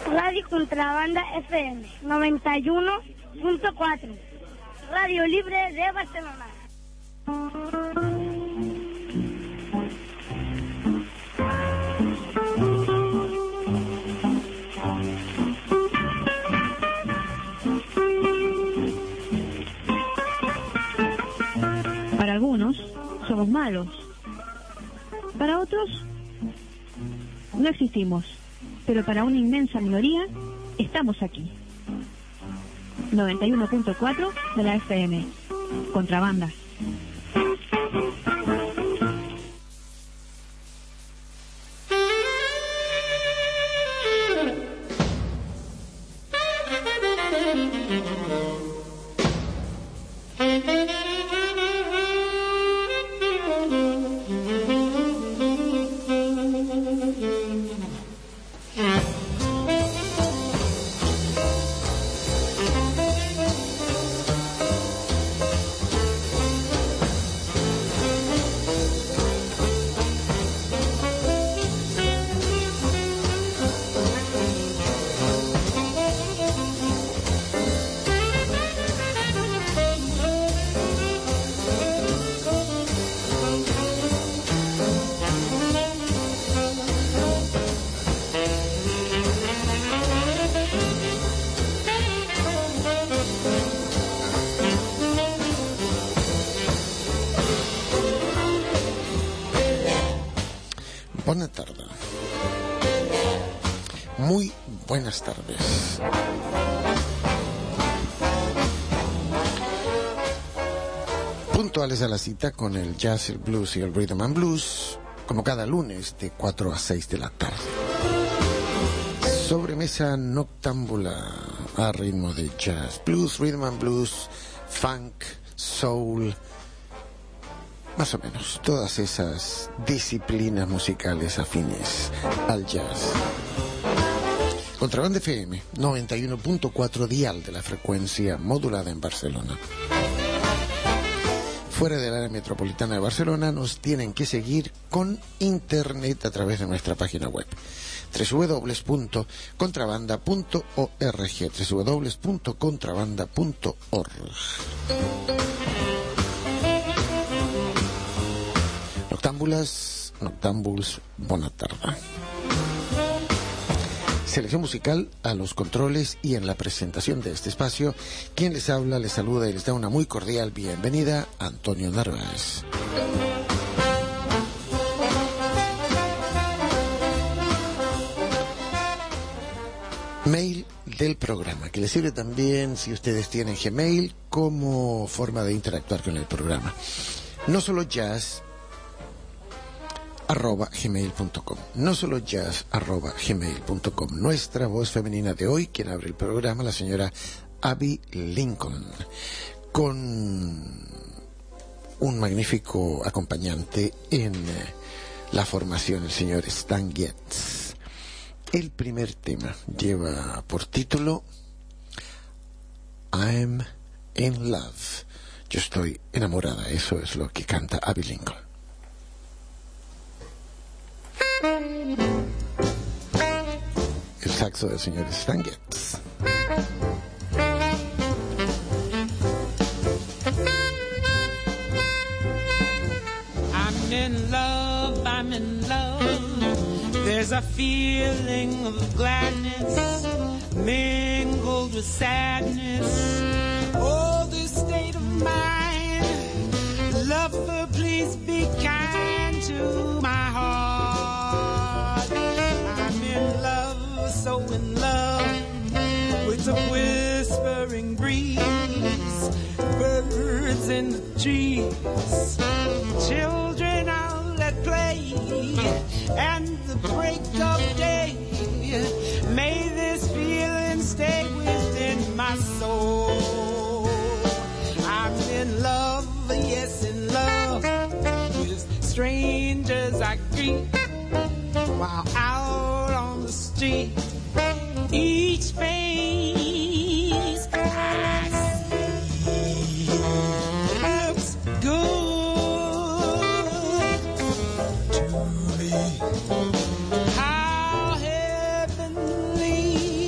Radio Contrabanda FM 91.4. Radio Libre de Barcelona. Para algunos somos malos, para otros no existimos, pero para una inmensa minoría estamos aquí. 91.4 de la FM. Contrabanda. Buenas tardes. Muy buenas tardes. Puntuales a la cita con el jazz, el blues y el rhythm and blues, como cada lunes de 4 a 6 de la tarde. Sobremesa noctámbula a ritmo de jazz, blues, rhythm and blues, funk, soul, más o menos todas esas disciplinas musicales afines al jazz. Contrabanda FM 91.4 dial de la frecuencia modulada en Barcelona. Fuera del área metropolitana de Barcelona nos tienen que seguir con internet a través de nuestra página web www.contrabanda.org www.contrabanda.org. Noctámbuls, buena tarde. Selección musical a los controles y en la presentación de este espacio, quien les habla, les saluda y les da una muy cordial bienvenida, Antonio Narváez. Mail del programa, que les sirve también si ustedes tienen Gmail como forma de interactuar con el programa. No solo jazz @gmail.com. No solo jazz @gmail.com. Nuestra voz femenina de hoy, quien abre el programa, la señora Abby Lincoln, con un magnífico acompañante en la formación, el señor Stan Getz. El primer tema lleva por título I'm in love. Yo estoy enamorada. Eso es lo que canta Abby Lincoln. El saxo del señor Stan Getz. I'm in love, I'm in love. There's a feeling of gladness mingled with sadness. Oh, this state of mind. Lover, please be kind to my heart. I'm in love, so in love with the whispering breeze, birds in the trees, children out at play, and the break of day. May this feeling stay within my soul. I'm in love, yes, in love with strangers I greet while out on the street. Each face I see looks good to me. How heavenly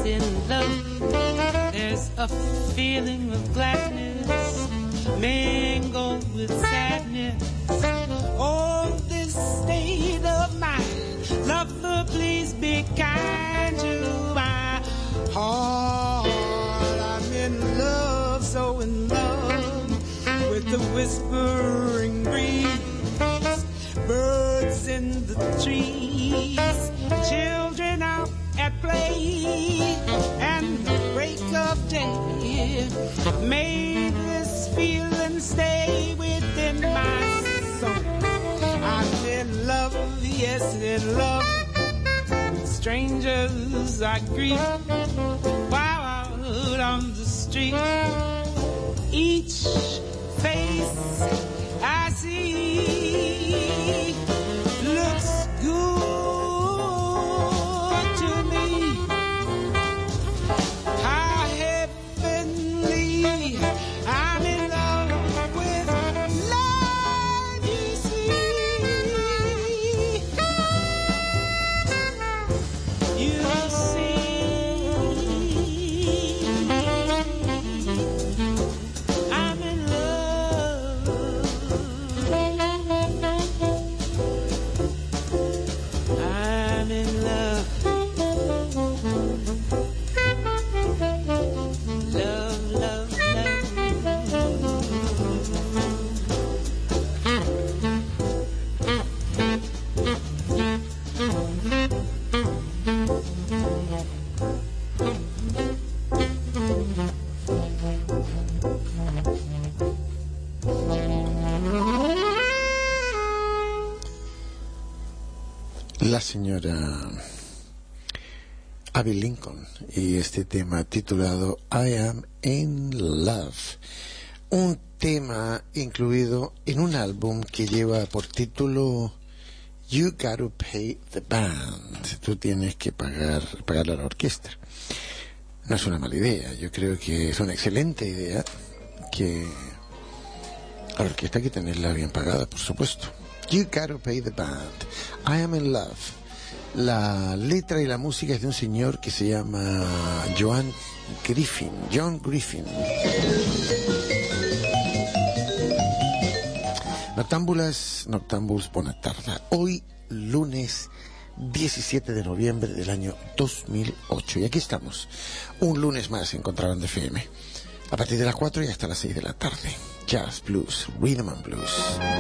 in love, there's a feeling of gladness mingled with sadness. Oh, this state of mind, lover, please be kind to my heart. I'm in love, so in love with the whispering breeze, birds in the trees, children out at play, and the break of day. May this feeling stay within my soul. I'm in love, yes, in love with strangers I greet while out on the street. Each face I see looks good to me. How heavenly, I'm in love with love, you see. You see, I'm in love. I'm in love. Love, love, love. La señora Abby Lincoln y este tema titulado I Am in Love, un tema incluido en un álbum que lleva por título You Gotta Pay the Band. Tú tienes que pagarle a la orquesta. No es una mala idea, yo creo que es una excelente idea que a la orquesta hay que tenerla bien pagada, por supuesto. You Gotta Pay the Band, I Am in Love. La letra y la música es de un señor que se llama John Griffin. Noctambuls, buena tarde. Hoy, lunes 17 de noviembre del año 2008. Y aquí estamos, un lunes más en Contrabanda FM. A partir de las 4 y hasta las 6 de la tarde. Jazz, blues, rhythm and blues.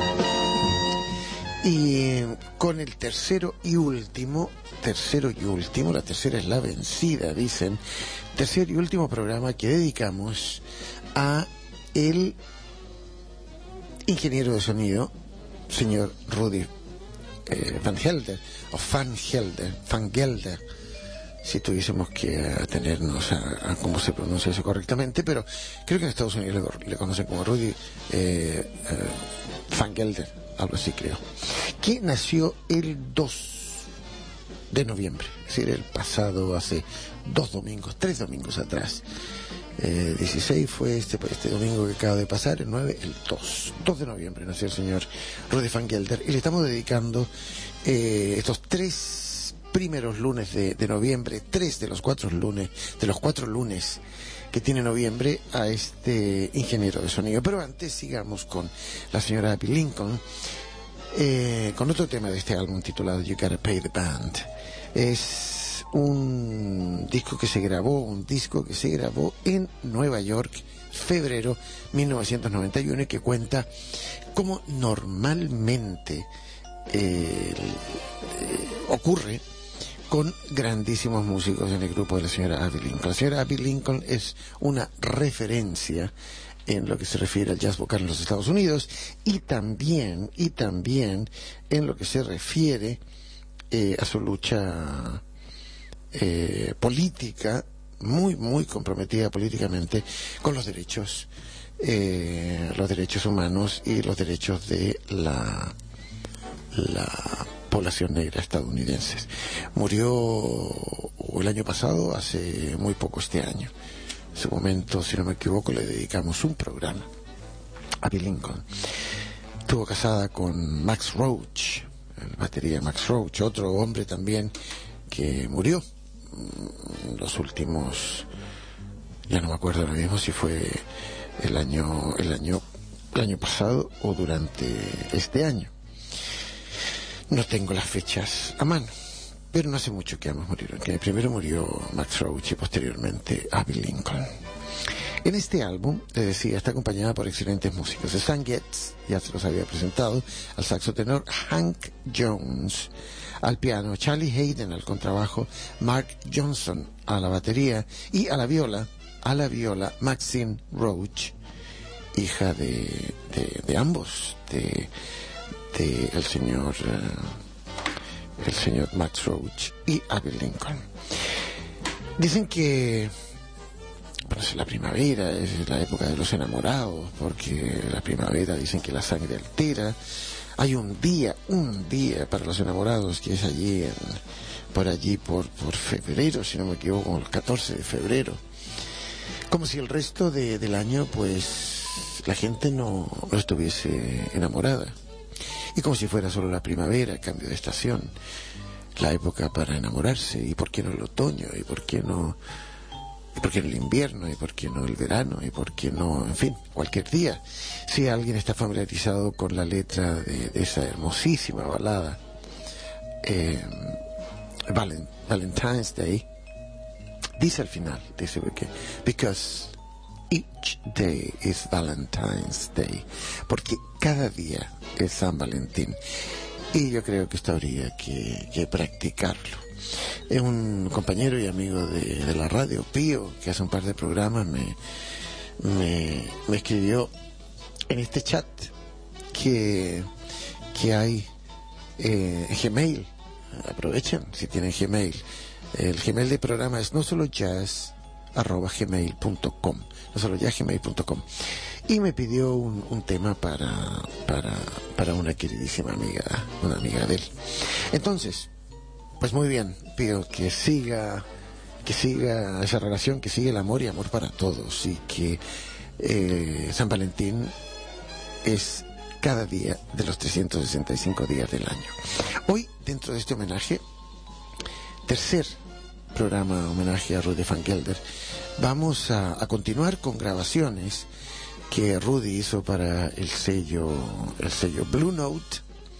Y con el tercero y último, la tercera es la vencida, dicen, tercer y último programa que dedicamos a el ingeniero de sonido, señor Rudy Van Gelder, si tuviésemos que atenernos a cómo se pronuncia eso correctamente, pero creo que en Estados Unidos le conocen como Rudy Van Gelder, algo así creo, que nació el 2 de noviembre, es decir, el pasado, hace 3 domingos atrás. 16 fue este domingo que acaba de pasar, el 9, el 2 de noviembre nació el señor Rudy Van Gelder, y le estamos dedicando estos 3 primeros lunes de noviembre, 3 de los 4 lunes, que tiene noviembre, a este ingeniero de sonido. Pero antes sigamos con la señora Abby Lincoln, con otro tema de este álbum titulado You Gotta Pay the Band. Es un disco que se grabó en Nueva York, febrero 1991, y que cuenta como normalmente ocurre con grandísimos músicos en el grupo de la señora Abby Lincoln. La señora Abby Lincoln es una referencia en lo que se refiere al jazz vocal en los Estados Unidos, y también en lo que se refiere a su lucha política, muy comprometida políticamente con los derechos humanos y los derechos de la población negra estadounidense. Murió el año pasado, hace muy poco este año. En su momento, si no me equivoco, le dedicamos un programa a Abby Lincoln. Estuvo casada con Max Roach, el batería Max Roach, otro hombre también que murió los últimos, ya no me acuerdo ahora mismo si fue el año pasado o durante este año. No tengo las fechas a mano, pero no hace mucho que ambos murieron. Que primero murió Max Roach y posteriormente Abbey Lincoln. En este álbum, les decía, está acompañada por excelentes músicos. Stan Getz, ya se los había presentado, al saxo tenor, Hank Jones al piano, Charlie Hayden al contrabajo, Mark Johnson a la batería y a la viola Maxine Roach, hija de ambos, de el señor Max Roach y Abbey Lincoln. Dicen que es la primavera, es la época de los enamorados, porque la primavera dicen que la sangre altera. Hay un día para los enamorados que es por febrero, si no me equivoco, el 14 de febrero. Como si el resto del año, pues, la gente no estuviese enamorada. Y como si fuera solo la primavera, el cambio de estación, la época para enamorarse. ¿Y por qué no el otoño? ¿Y por qué no el invierno? ¿Y por qué no el verano? ¿Y por qué no, en fin, cualquier día? Si alguien está familiarizado con la letra de esa hermosísima balada, Valentine's Day, dice al final, dice que because each day is Valentine's Day, porque cada día es San Valentín. Y yo creo que esto habría que practicarlo. Es un compañero y amigo de la radio, Pío, que hace un par de programas me escribió en este chat que hay Gmail. Aprovechen si tienen Gmail. El Gmail del programa es nosolojazz@gmail.com, nosolojazz@gmail.com. Y me pidió un tema para una queridísima amiga, una amiga de él. Entonces, pues muy bien, pido que siga esa relación, que siga el amor y amor para todos, y que San Valentín es cada día de los 365 días del año. Hoy, dentro de este homenaje, tercer programa homenaje a Rudy Van Gelder, vamos a continuar con grabaciones que Rudy hizo para el sello Blue Note,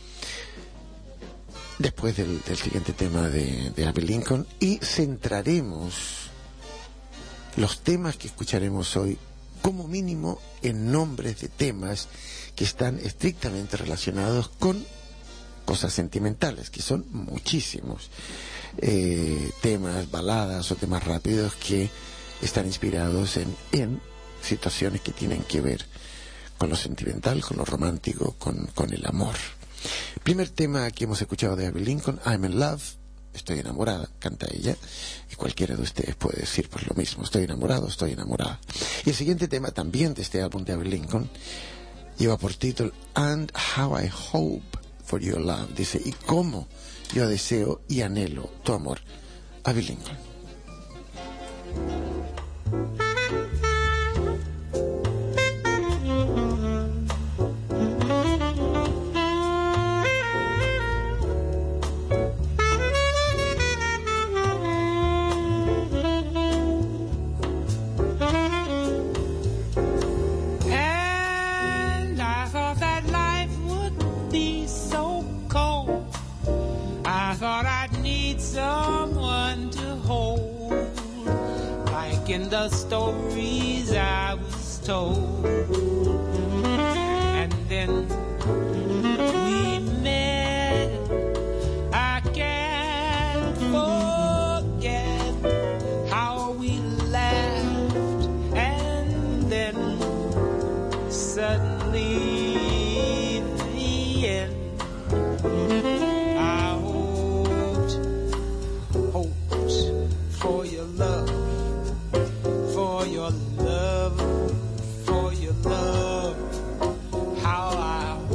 después del siguiente tema de Abbey Lincoln, y centraremos los temas que escucharemos hoy como mínimo en nombres de temas que están estrictamente relacionados con cosas sentimentales, que son muchísimos temas, baladas o temas rápidos que están inspirados en situaciones que tienen que ver con lo sentimental, con lo romántico, con el amor. Primer tema que hemos escuchado de Abbey Lincoln, I'm in Love, estoy enamorada, canta ella, y cualquiera de ustedes puede decir pues lo mismo, estoy enamorado, estoy enamorada. Y el siguiente tema también de este álbum de Abbey Lincoln lleva por título And How I Hope for Your Love, dice, y cómo yo deseo y anhelo tu amor, Abbey Lincoln. Someone to hold, like in the stories I was told. And then we met, I can't forget how we laughed, and then suddenly the end. For your love, for your love, for your love, how I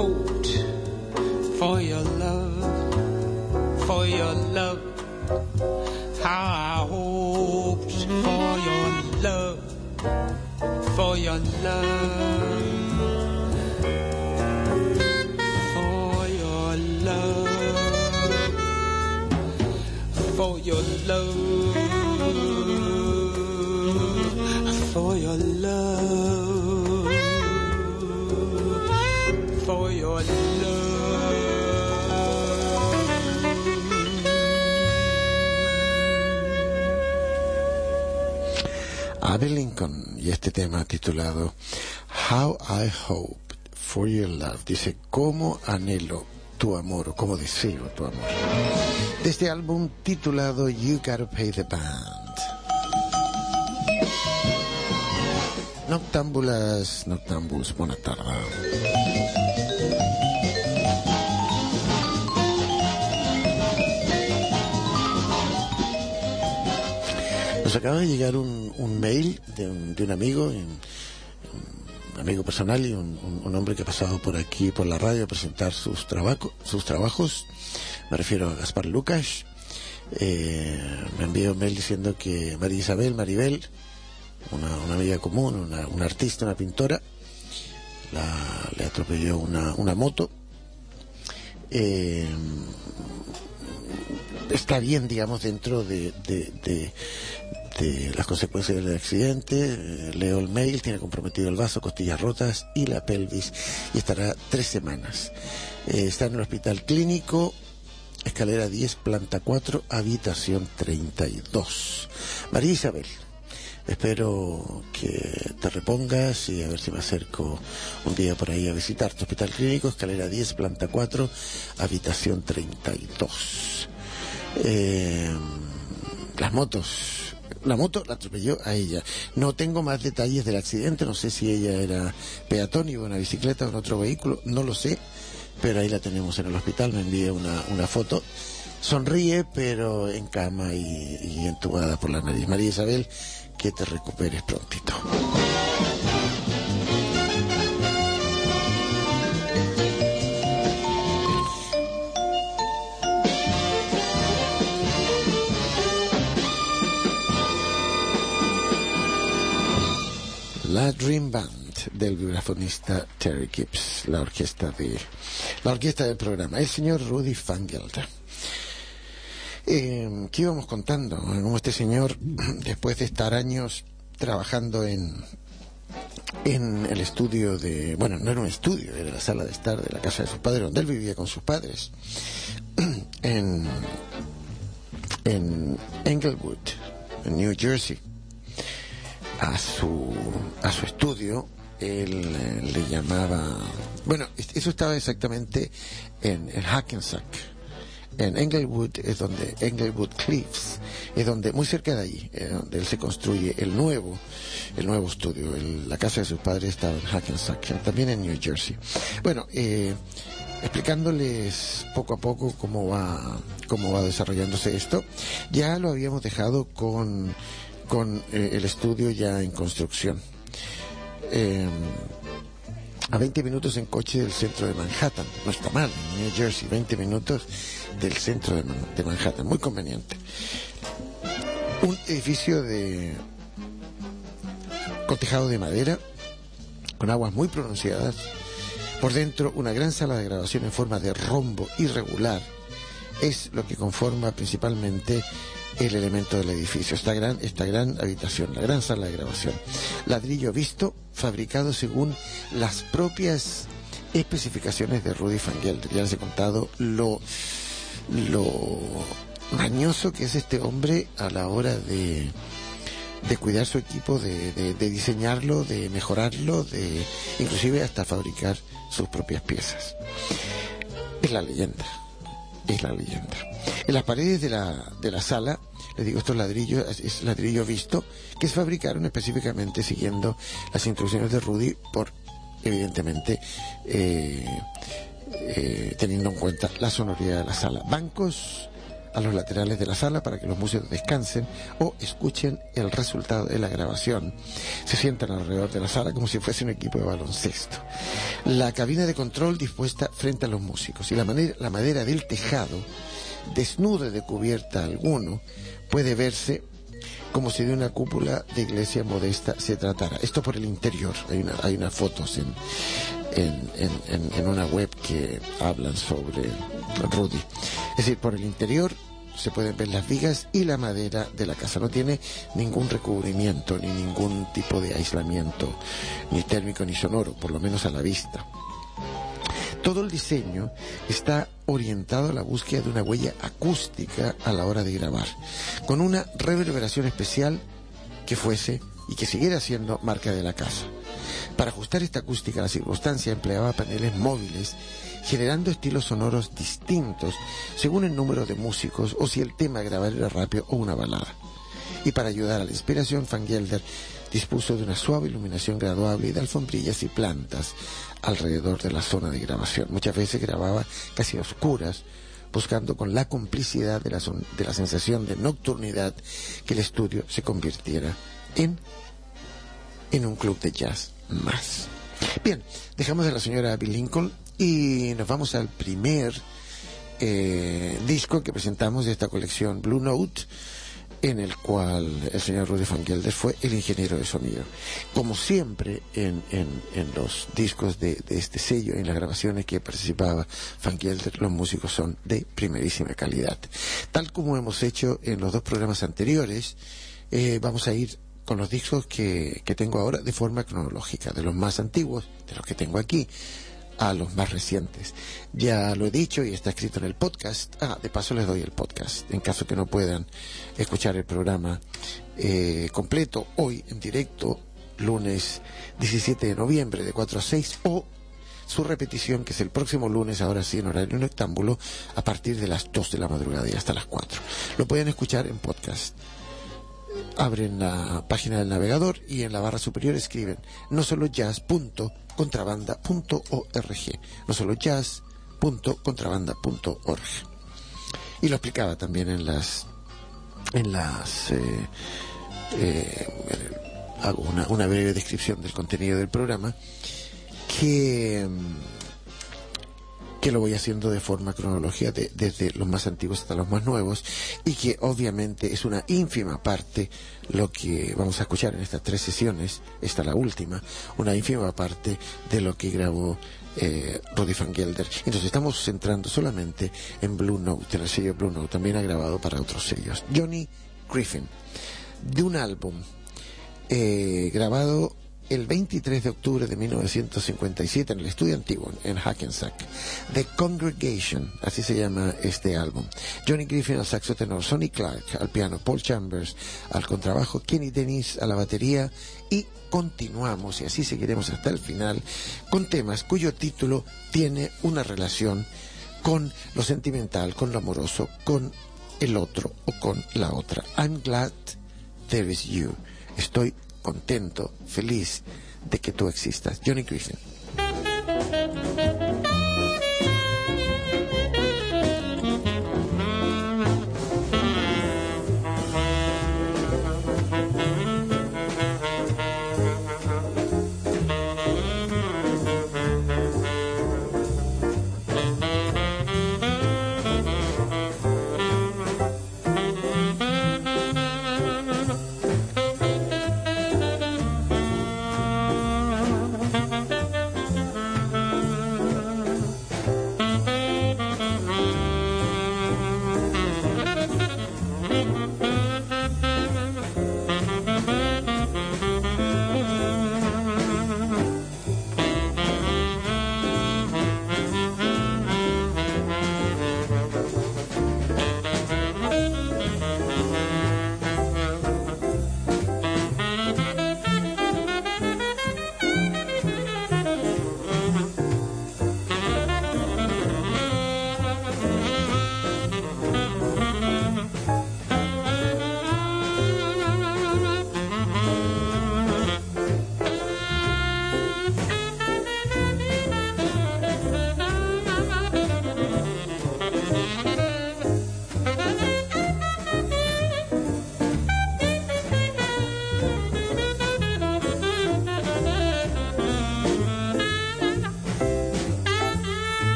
hoped for your love, for your love. How I hoped for your love, for your love, for your love, for your love, for your love, for your love. Abe Lincoln y este tema titulado How I Hope for Your Love. Dice, cómo anhelo tu amor, o cómo deseo tu amor. De este álbum titulado You Gotta Pay the Band. Noctámbulas, noctámbuls, buena tarde. Nos acaba de llegar un mail de un amigo, un amigo personal y un hombre que ha pasado por aquí, por la radio, a presentar sus trabajos. Me refiero a Gaspar Lucas. Me envió un mail diciendo que María Isabel, Maribel, una amiga común, una artista, una pintora, le atropelló una moto. Está bien, digamos, dentro de las consecuencias del accidente. Leo el mail, tiene comprometido el vaso, costillas rotas y la pelvis, y estará 3 semanas. Está en el hospital clínico, escalera 10, planta 4, habitación 32. María Isabel, espero que te repongas y a ver si me acerco un día por ahí a visitarte. Hospital clínico, escalera 10, planta 4, habitación 32. Las motos. La moto la atropelló a ella. No tengo más detalles del accidente, no sé si ella era peatón, iba en una bicicleta o en otro vehículo, no lo sé, pero ahí la tenemos en el hospital. Me envié una foto. Sonríe, pero en cama y entubada por la nariz. María Isabel, que te recuperes prontito. La Dream Band del vibrafonista Terry Gibbs, la orquesta del programa, el señor Rudy Van Gelder. ¿Qué íbamos contando? Como este señor, después de estar años trabajando en el estudio bueno, no era un estudio, era la sala de estar de la casa de sus padres, donde él vivía con sus padres, en Englewood, en New Jersey. A su estudio, él le llamaba... Bueno, eso estaba exactamente en Hackensack. En Englewood es donde... Englewood Cliffs es donde, muy cerca de allí, donde él se construye el nuevo estudio. La casa de sus padres estaba en Hackensack, también en New Jersey. Bueno, explicándoles poco a poco cómo va desarrollándose esto. Ya lo habíamos dejado con el estudio ya en construcción. A 20 minutos en coche del centro de Manhattan. No está mal, en New Jersey, 20 minutos del centro de Manhattan. Muy conveniente. Un edificio con tejado de madera, con aguas muy pronunciadas. Por dentro, una gran sala de grabación en forma de rombo irregular. Es lo que conforma principalmente el elemento del edificio, esta gran habitación, la gran sala de grabación. Ladrillo visto, fabricado según las propias especificaciones de Rudy Van Gelder. Ya les he contado lo mañoso que es este hombre a la hora de cuidar su equipo, de diseñarlo, de mejorarlo, de inclusive hasta fabricar sus propias piezas. Es la leyenda. En las paredes de la sala, les digo, estos ladrillos, es ladrillo visto, que se fabricaron específicamente siguiendo las instrucciones de Rudy, evidentemente teniendo en cuenta la sonoridad de la sala. Bancos a los laterales de la sala para que los músicos descansen o escuchen el resultado de la grabación. Se sientan alrededor de la sala como si fuese un equipo de baloncesto. La cabina de control dispuesta frente a los músicos y la madera del tejado, desnuda de cubierta alguno, puede verse como si de una cúpula de iglesia modesta se tratara. Esto por el interior. Hay unas fotos en una web que hablan sobre Rudy. Es decir, por el interior se pueden ver las vigas y la madera de la casa. No tiene ningún recubrimiento, ni ningún tipo de aislamiento, ni térmico ni sonoro, por lo menos a la vista. Todo el diseño está orientado a la búsqueda de una huella acústica a la hora de grabar, con una reverberación especial que fuese y que siguiera siendo marca de la casa. Para ajustar esta acústica a la circunstancia empleaba paneles móviles, generando estilos sonoros distintos según el número de músicos o si el tema a grabar era rápido o una balada. Y para ayudar a la inspiración, Van Gelder dispuso de una suave iluminación graduable y de alfombrillas y plantas alrededor de la zona de grabación. Muchas veces grababa casi a oscuras, buscando con la complicidad de la sensación de nocturnidad que el estudio se convirtiera en un club de jazz más. Bien, dejamos a la señora Abby Lincoln y nos vamos al primer disco que presentamos de esta colección Blue Note, en el cual el señor Rudy Van Gelder fue el ingeniero de sonido. Como siempre en los discos de este sello, en las grabaciones que participaba Van Gelder, los músicos son de primerísima calidad. Tal como hemos hecho en los dos programas anteriores, vamos a ir con los discos que tengo ahora de forma cronológica, de los más antiguos, de los que tengo aquí, a los más recientes. Ya lo he dicho y está escrito en el podcast. De paso les doy el podcast en caso que no puedan escuchar el programa completo hoy en directo, lunes 17 de noviembre de 4 a 6, o su repetición, que es el próximo lunes, ahora sí en horario noctámbulo, a partir de las 2 de la madrugada y hasta las 4. Lo pueden escuchar en podcast. Abren la página del navegador y en la barra superior escriben nosolojazz.contrabanda.org, nosolojazz.contrabanda.org. Y lo explicaba también hago una breve descripción del contenido del programa que lo voy haciendo de forma cronológica desde los más antiguos hasta los más nuevos, y que obviamente es una ínfima parte lo que vamos a escuchar en estas 3 sesiones, esta la última, una ínfima parte de lo que grabó Rudy Van Gelder. Entonces estamos centrando solamente en Blue Note, en el sello Blue Note. También ha grabado para otros sellos. Johnny Griffin, de un álbum grabado el 23 de octubre de 1957 en el estudio antiguo en Hackensack, The Congregation, así se llama este álbum. Johnny Griffin al saxo tenor, Sonny Clark al piano, Paul Chambers al contrabajo, Kenny Dennis a la batería, y continuamos, y así seguiremos hasta el final, con temas cuyo título tiene una relación con lo sentimental, con lo amoroso, con el otro o con la otra. I'm glad there is you. Estoy contento, feliz de que tú existas. Johnny Griffin.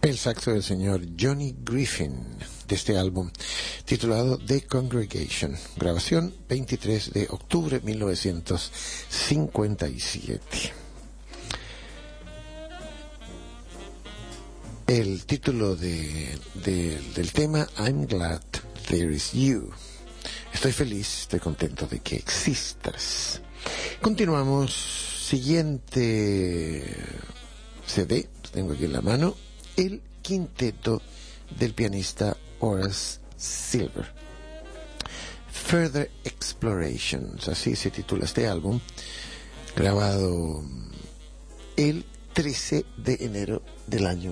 el saxo del señor Johnny Griffin, de este álbum titulado The Congregation, grabación 23 de octubre de 1957. El título del tema, I'm Glad There Is You. Estoy feliz, estoy contento de que existas. Continuamos, siguiente CD, tengo aquí en la mano, el quinteto del pianista Horace Silver. Further Explorations, así se titula este álbum, grabado el 13 de enero del año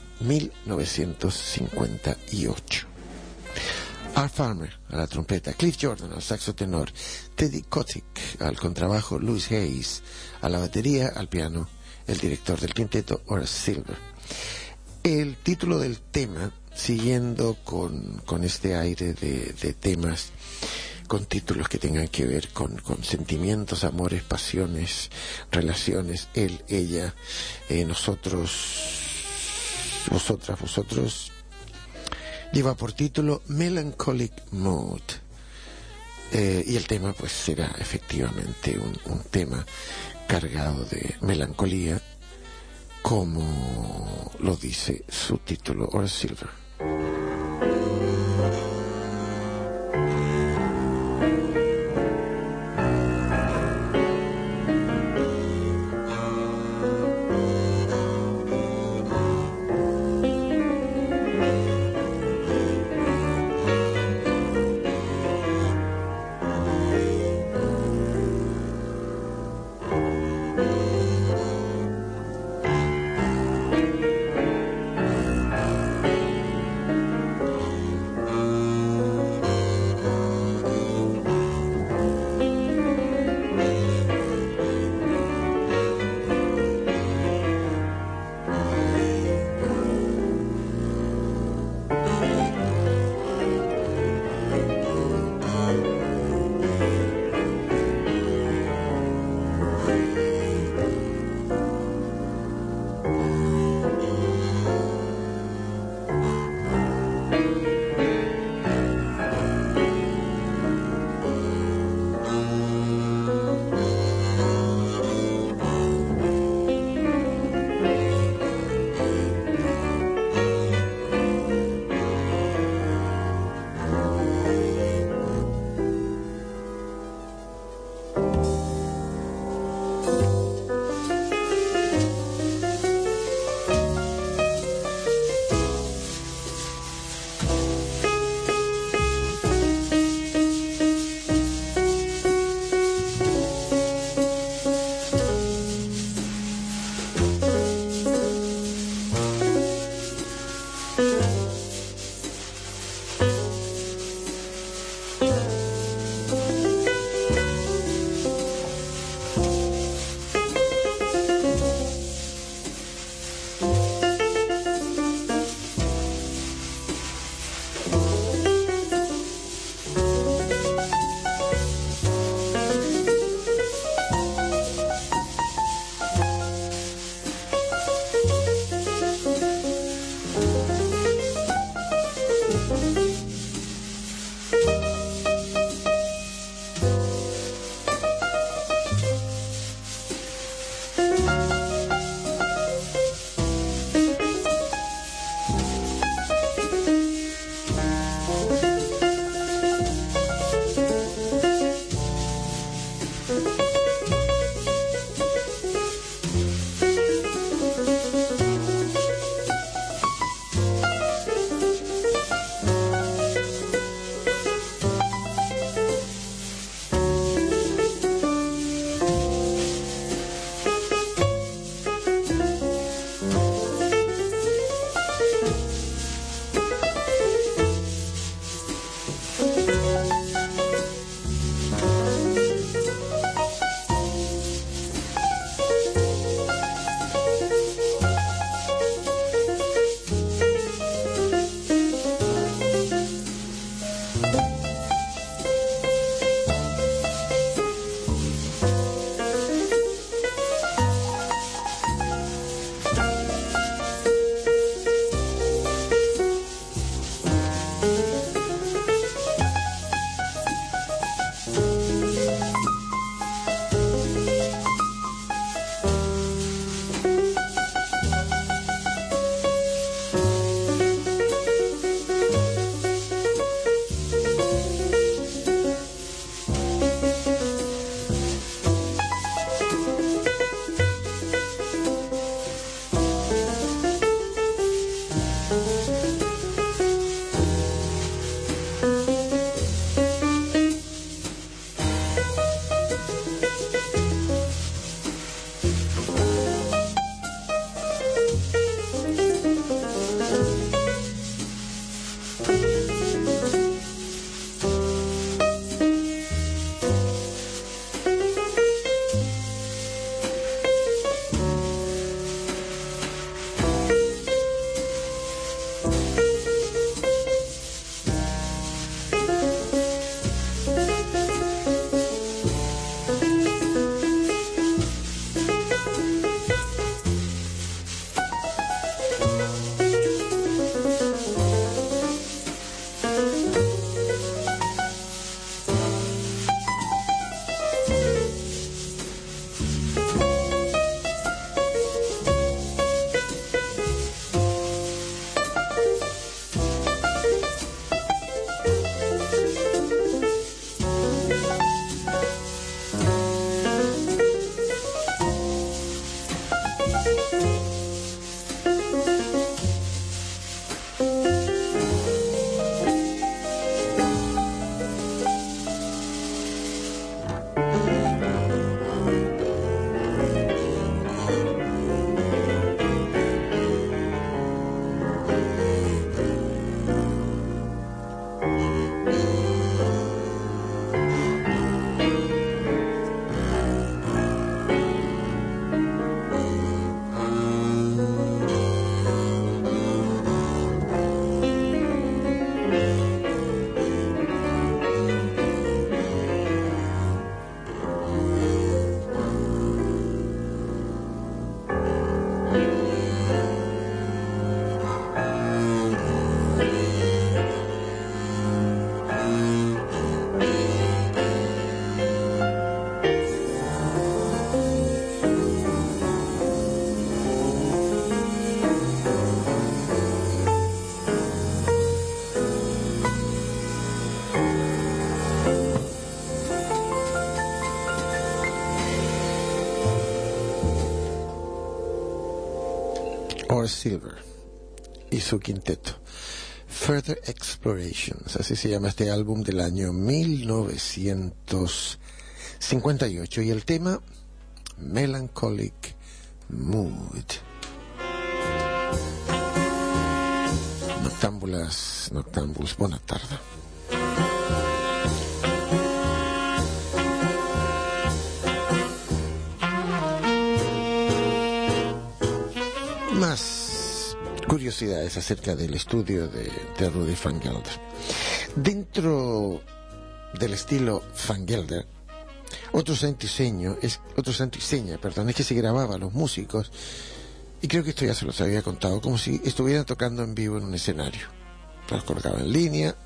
1958. Art Farmer a la trompeta, Cliff Jordan al saxo tenor, Teddy Kotick al contrabajo, Louis Hayes a la batería, al piano, el director del quinteto Horace Silver. El título del tema, siguiendo con este aire de temas, con títulos que tengan que ver con sentimientos, amores, pasiones, relaciones, él, ella, nosotros, vosotros, lleva por título Melancholic Mood. Y el tema pues será efectivamente un tema cargado de melancolía, como lo dice su título, Horace Silver. Horace Silver y su quinteto. Further Explorations, así se llama este álbum del año 1958, y el tema Melancholic Mood. Noctámbulos, buena tarde. Más curiosidades acerca del estudio de Rudy Van Gelder. Dentro del estilo Van Gelder, otro santo y seña, es que se grababa a los músicos, y creo que esto ya se los había contado, como si estuvieran tocando en vivo en un escenario. Los colocaba en línea,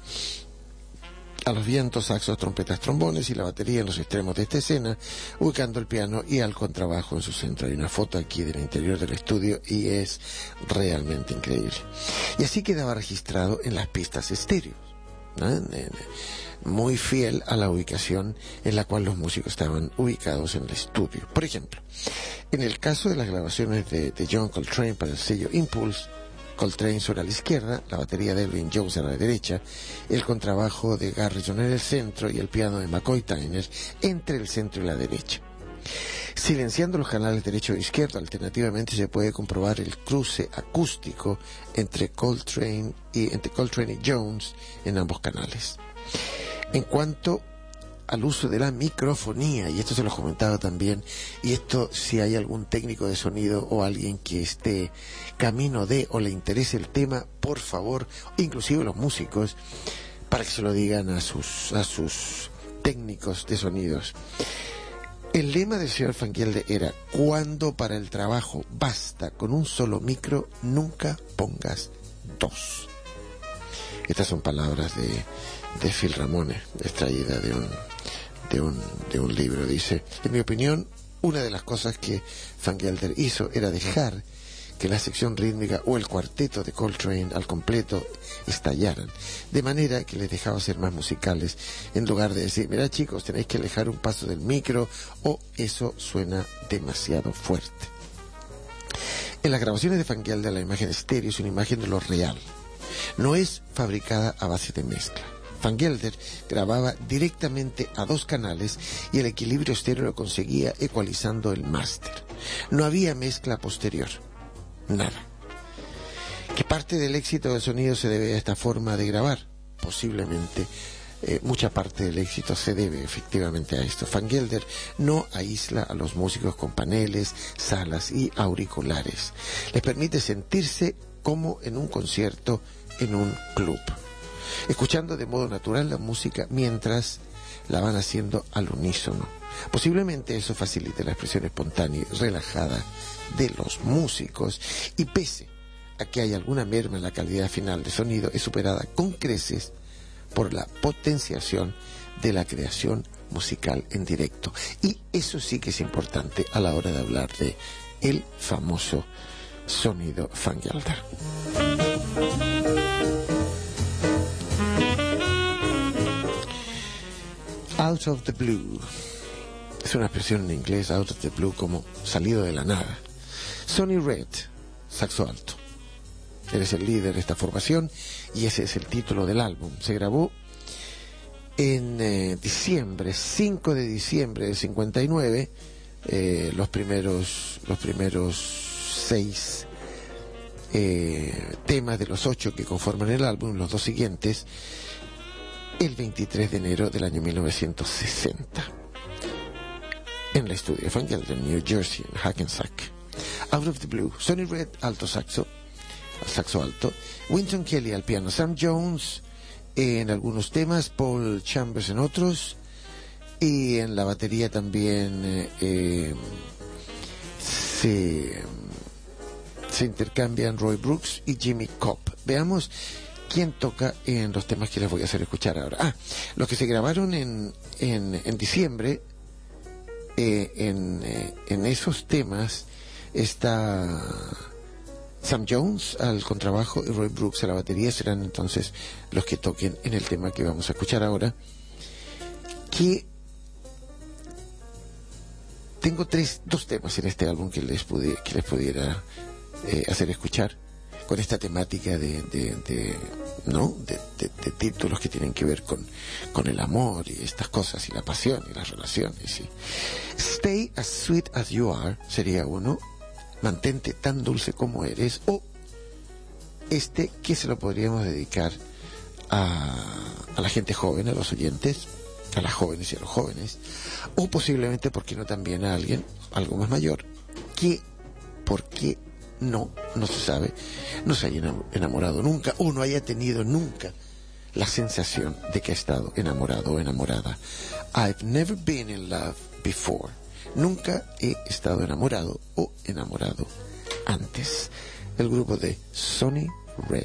a los vientos, saxos, trompetas, trombones y la batería en los extremos de esta escena, ubicando el piano y al contrabajo en su centro. Hay una foto aquí del interior del estudio y es realmente increíble. Y así quedaba registrado en las pistas estéreo, ¿no? Muy fiel a la ubicación en la cual los músicos estaban ubicados en el estudio. Por ejemplo, en el caso de las grabaciones de John Coltrane para el sello Impulse, Coltrane sobre a la izquierda, la batería de Elvin Jones a la derecha, el contrabajo de Garrison en el centro y el piano de McCoy Tyner entre el centro y la derecha. Silenciando los canales derecho e izquierdo, alternativamente se puede comprobar el cruce acústico entre Coltrane y Jones en ambos canales. En cuanto al uso de la microfonía, y esto se los comentaba también, y esto si hay algún técnico de sonido o alguien que esté camino de o le interese el tema, por favor, inclusive los músicos, para que se lo digan a sus técnicos de sonidos. El lema del señor Van Gelder era: cuando para el trabajo basta con un solo micro, nunca pongas dos. Estas son palabras de Phil Ramone, extraída de un libro. Dice: en mi opinión, una de las cosas que Van Gelder hizo era dejar que la sección rítmica o el cuarteto de Coltrane al completo estallaran, de manera que les dejaba ser más musicales, en lugar de decir: mira chicos, tenéis que alejar un paso del micro o eso suena demasiado fuerte. En las grabaciones de Van Gelder, la imagen estéreo es una imagen de lo real, no es fabricada a base de mezcla. Van Gelder grababa directamente a dos canales y el equilibrio estéreo lo conseguía ecualizando el máster. No había mezcla posterior, nada. ¿Qué parte del éxito del sonido se debe a esta forma de grabar? Posiblemente mucha parte del éxito se debe efectivamente a esto. Van Gelder no aísla a los músicos con paneles, salas y auriculares. Les permite sentirse como en un concierto en un club, escuchando de modo natural la música mientras la van haciendo al unísono. Posiblemente eso facilite la expresión espontánea y relajada de los músicos, y pese a que hay alguna merma en la calidad final de sonido, es superada con creces por la potenciación de la creación musical en directo. Y eso sí que es importante a la hora de hablar de el famoso sonido Van Gelder. Out of the blue es una expresión en inglés, out of the blue, como salido de la nada. Sonny Red, saxo alto. Él es el líder de esta formación y ese es el título del álbum. Se grabó en diciembre, 5 de diciembre del 59, los primeros 6 temas de los 8 que conforman el álbum, los dos siguientes, el 23 de enero del año 1960, en el estudio Van Gelder, New Jersey, en Hackensack. Out of the blue, Sonny Red, alto saxo alto, Wynton Kelly al piano, Sam Jones en algunos temas, Paul Chambers en otros, y en la batería también se intercambian Roy Brooks y Jimmy Cobb. Veamos quién toca en los temas que les voy a hacer escuchar ahora. Los que se grabaron en diciembre, en esos temas está Sam Jones al contrabajo y Roy Brooks a la batería. Serán entonces los que toquen en el tema que vamos a escuchar ahora, que tengo dos temas en este álbum que les pudiera hacer escuchar con esta temática ¿no? de títulos que tienen que ver con el amor y estas cosas y la pasión y las relaciones. Y Stay as Sweet as You Are sería uno, mantente tan dulce como eres, o que se lo podríamos dedicar a la gente joven, a los oyentes, a las jóvenes y a los jóvenes, o posiblemente, ¿por qué no también a alguien, algo más mayor, que, ¿por qué no se sabe, no se haya enamorado nunca, o no haya tenido nunca la sensación de que ha estado enamorado o enamorada? I've never been in love before. Nunca he estado enamorado o enamorado antes. El grupo de Sonny Red.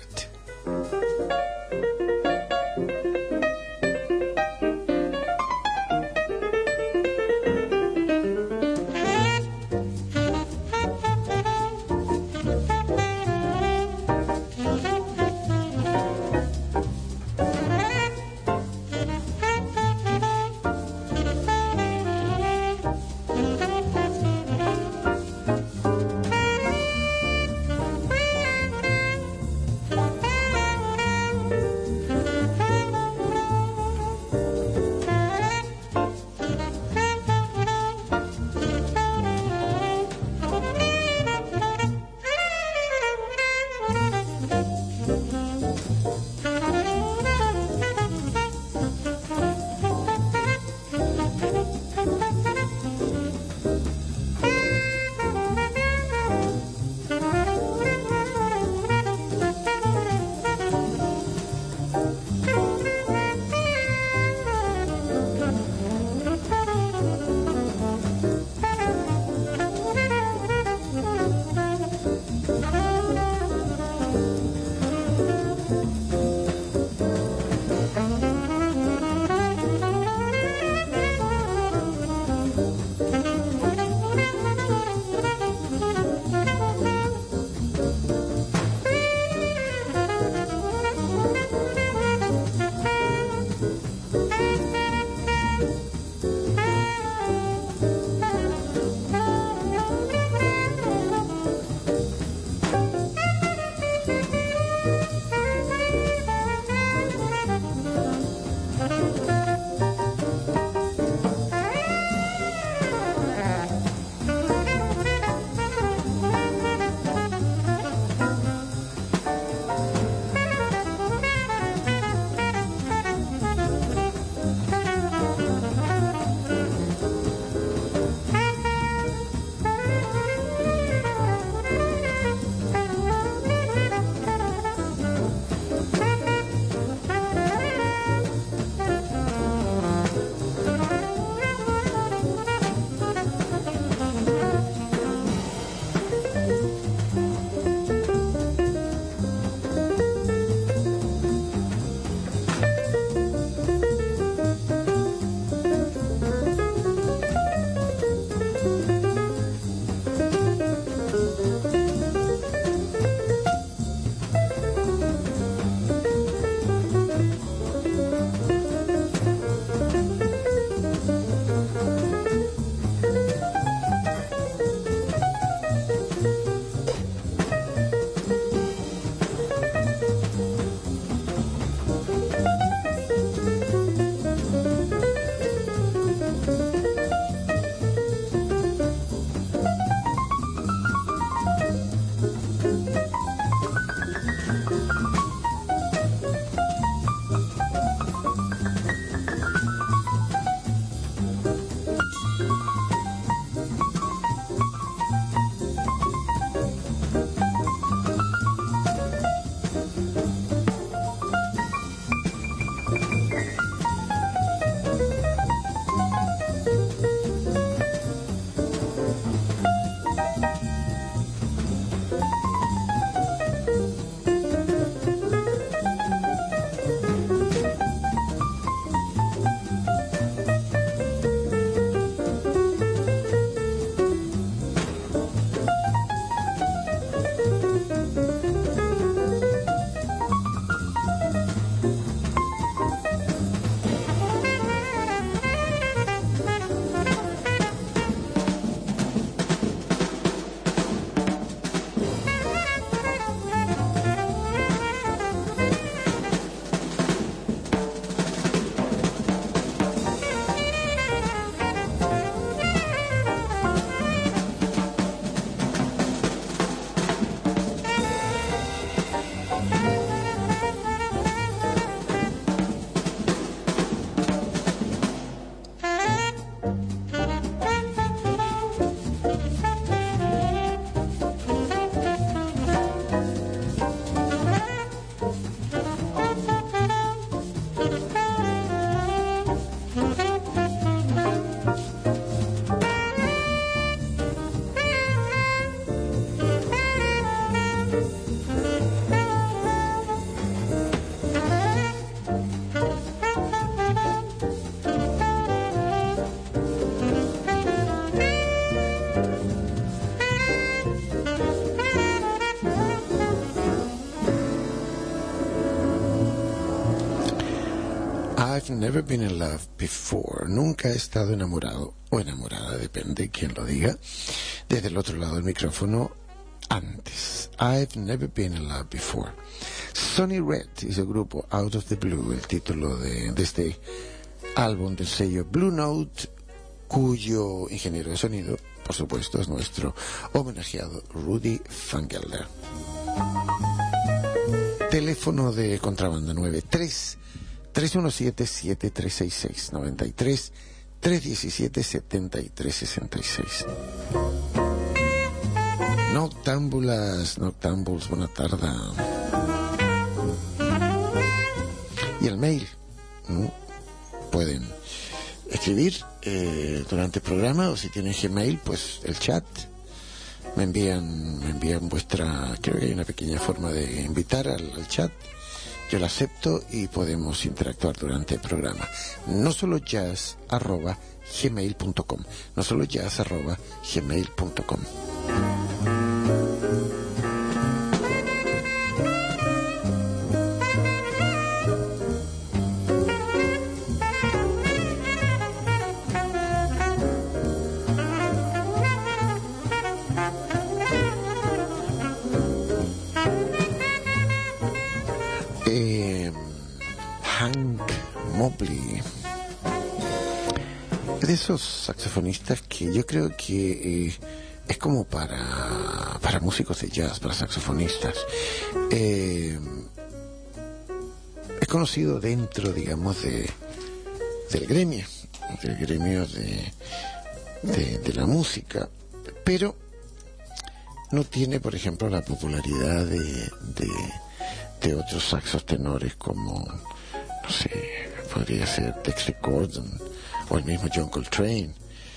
I've never been in love before. Nunca he estado enamorado o enamorada, depende quién lo diga, desde el otro lado del micrófono antes. I've never been in love before. Sonny Red y su grupo Out of the Blue, el título de este álbum del sello Blue Note, cuyo ingeniero de sonido, por supuesto, es nuestro homenajeado Rudy Van Gelder. Teléfono de contrabanda 93-317-7366, 93-317-7366. Noctámbulas, noctámbuls, buena tarde. Y el mail, pueden escribir durante el programa, o si tienen Gmail, pues el chat. Me envían vuestra, creo que hay una pequeña forma de invitar al chat. Yo la acepto y podemos interactuar durante el programa. No solo jazz@gmail.com, no solo jazz@gmail.com. Hank Mobley, de esos saxofonistas que yo creo que es como para músicos de jazz, para saxofonistas. Es conocido dentro, digamos, del gremio de la música, pero no tiene, por ejemplo, la popularidad de otros saxos tenores como, no sé, podría ser Dexter Gordon o el mismo John Coltrane.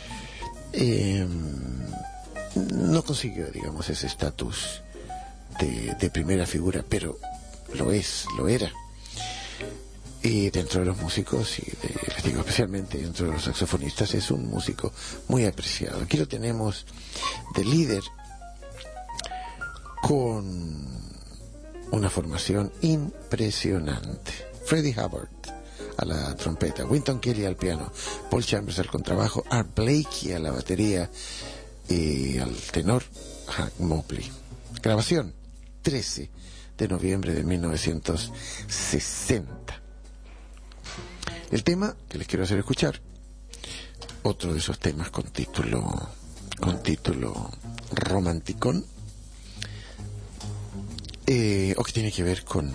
No consiguió, digamos, ese estatus de primera figura, pero lo era. Y dentro de los músicos, les digo especialmente dentro de los saxofonistas, es un músico muy apreciado. Aquí lo tenemos de líder con una formación impresionante. Freddie Hubbard a la trompeta, Wynton Kelly al piano, Paul Chambers al contrabajo, Art Blakey a la batería y al tenor Hank Mobley. Grabación 13 de noviembre de 1960. El tema que les quiero hacer escuchar, otro de esos temas con título romanticón, o que tiene que ver con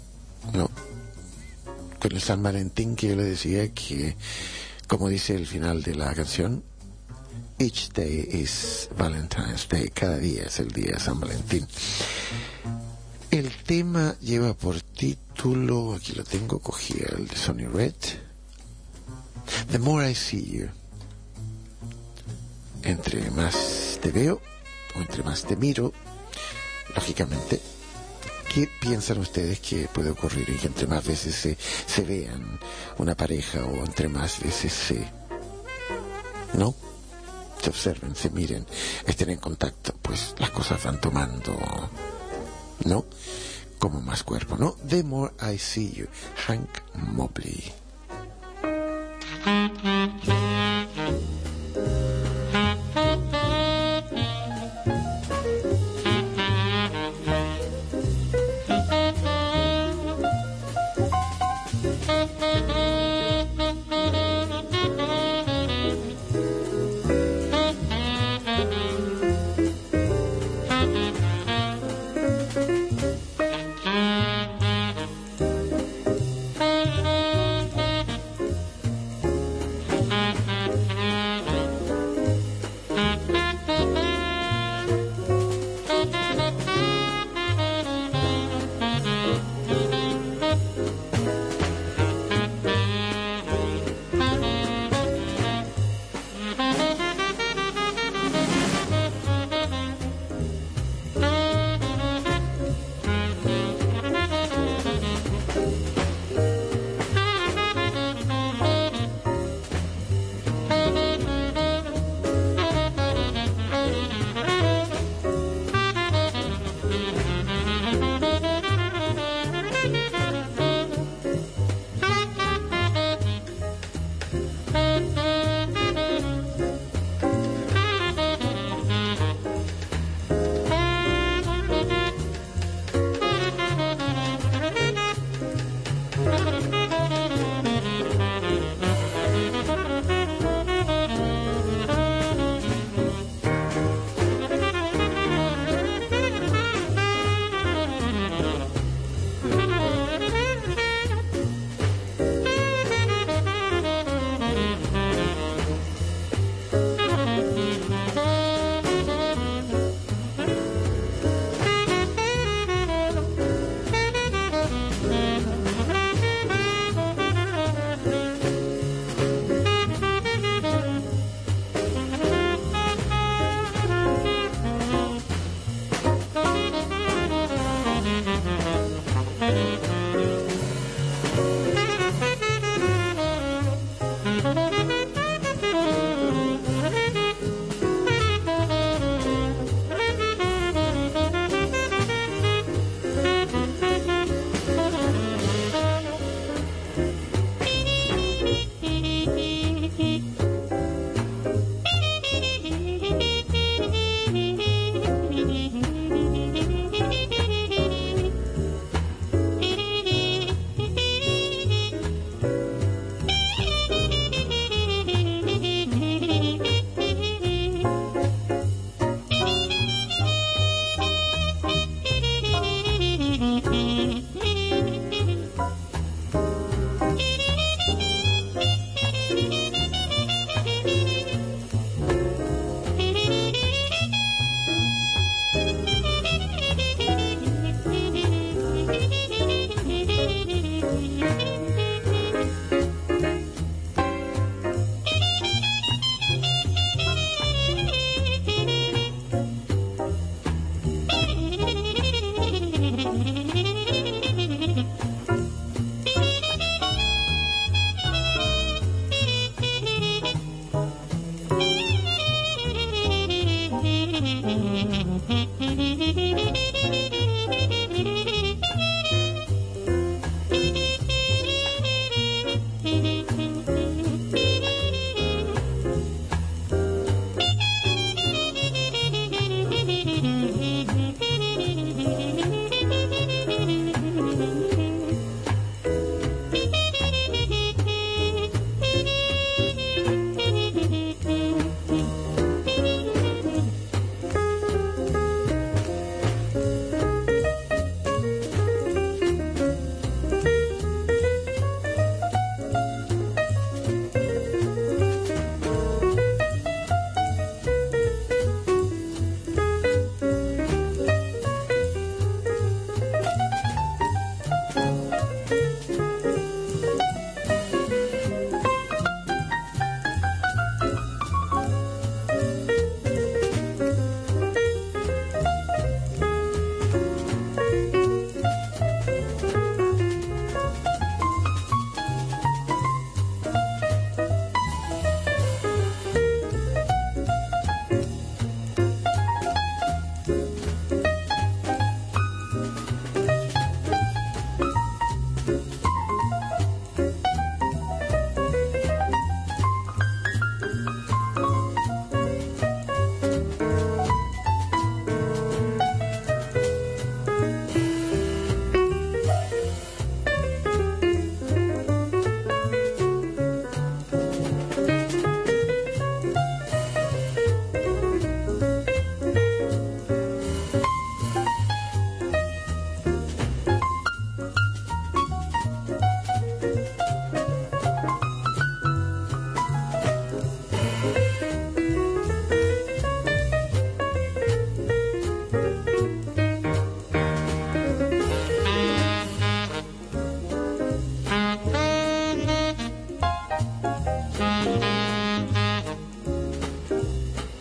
el San Valentín, que yo le decía que, como dice el final de la canción, each day is Valentine's Day, cada día es el día de San Valentín. El tema lleva por título, aquí lo tengo, cogí el de Sonny Red, The More I See You. Entre más te veo, o entre más te miro, lógicamente, ¿qué piensan ustedes que puede ocurrir y que entre más veces se vean una pareja, o entre más veces se observen, se miren, estén en contacto, pues las cosas van tomando, como más cuerpo, The More I See You, Hank Mobley.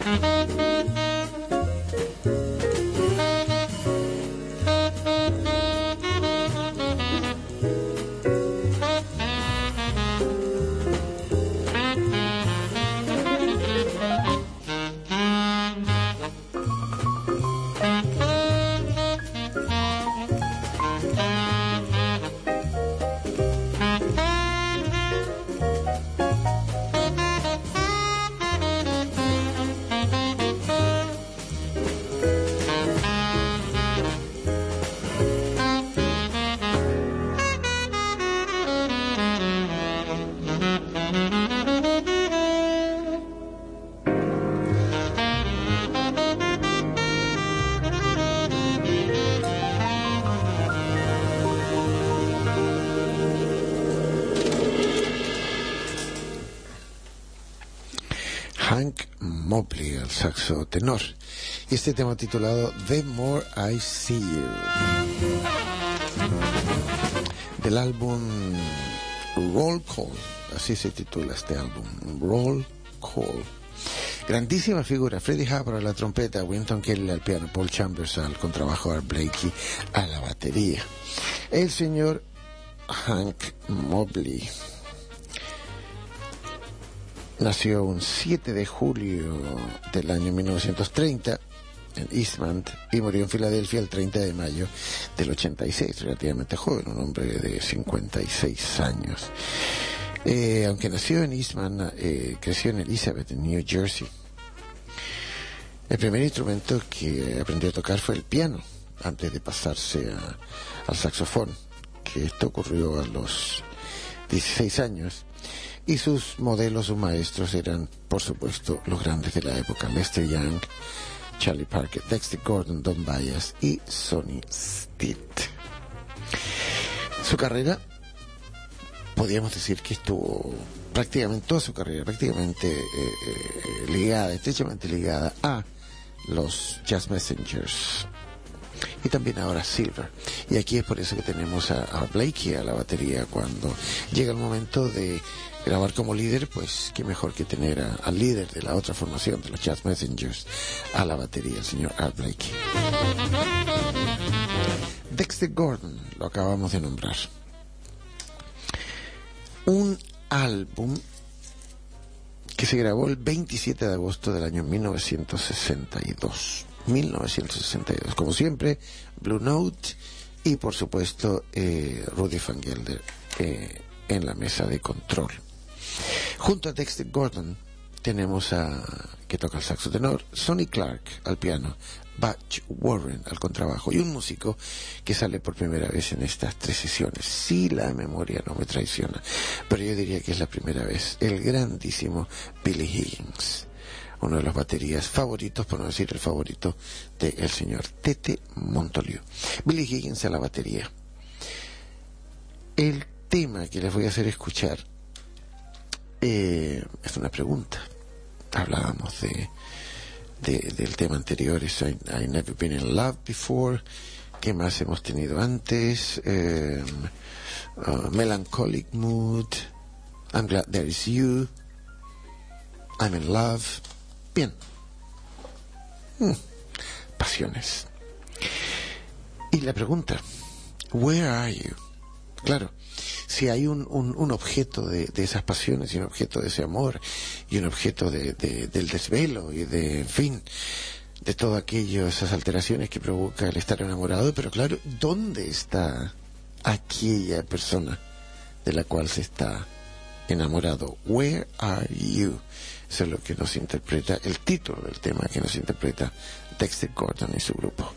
Hank Mobley, al saxo tenor. Y este tema titulado The More I See You, del álbum Roll Call, así se titula este álbum, Roll Call. Grandísima figura, Freddie Hubbard a la trompeta, Wynton Kelly al piano, Paul Chambers al contrabajo, Art Blakey a la batería. El señor Hank Mobley nació un 7 de julio del año 1930 en Eastman y murió en Filadelfia el 30 de mayo del 86, relativamente joven, un hombre de 56 años. Aunque nació en Eastman, creció en Elizabeth, en New Jersey. El primer instrumento que aprendió a tocar fue el piano, antes de pasarse al saxofón, que esto ocurrió a los 16 años. Y sus modelos o maestros eran, por supuesto, los grandes de la época: Lester Young, Charlie Parker, Dexter Gordon, Don Byas y Sonny Stitt. Su carrera, podríamos decir que estuvo prácticamente toda su carrera, ligada, estrechamente ligada a los Jazz Messengers y también ahora Silver. Y aquí es por eso que tenemos a Blakey a la batería. Cuando llega el momento de grabar como líder, pues qué mejor que tener al líder de la otra formación, de los Jazz Messengers, a la batería, el señor Art Blakey. Dexter Gordon, lo acabamos de nombrar. Un álbum que se grabó el 27 de agosto del año 1962. Como siempre, Blue Note y, por supuesto, Rudy Van Gelder en la mesa de control. Junto a Dexter Gordon tenemos que toca el saxo tenor, Sonny Clark al piano, Butch Warren al contrabajo y un músico que sale por primera vez en estas 3 sesiones, si la memoria no me traiciona, pero yo diría que es la primera vez, el grandísimo Billy Higgins, uno de los baterías favoritos, por no decir el favorito, del señor Tete Montoliu. Billy Higgins a la batería. El tema que les voy a hacer escuchar es una pregunta. Hablábamos del tema anterior, es I Never Been in Love Before. ¿Qué más hemos tenido antes? Melancholic Mood, I'm Glad There Is You, I'm in Love. Bien. Pasiones. Y la pregunta, Where are you? Claro, si hay un objeto de esas pasiones y un objeto de ese amor y un objeto del desvelo y en fin, de todo aquello, esas alteraciones que provoca el estar enamorado, pero claro, ¿dónde está aquella persona de la cual se está enamorado? Where are you? Eso es lo que nos interpreta, el título del tema que nos interpreta Dexter Gordon y su grupo.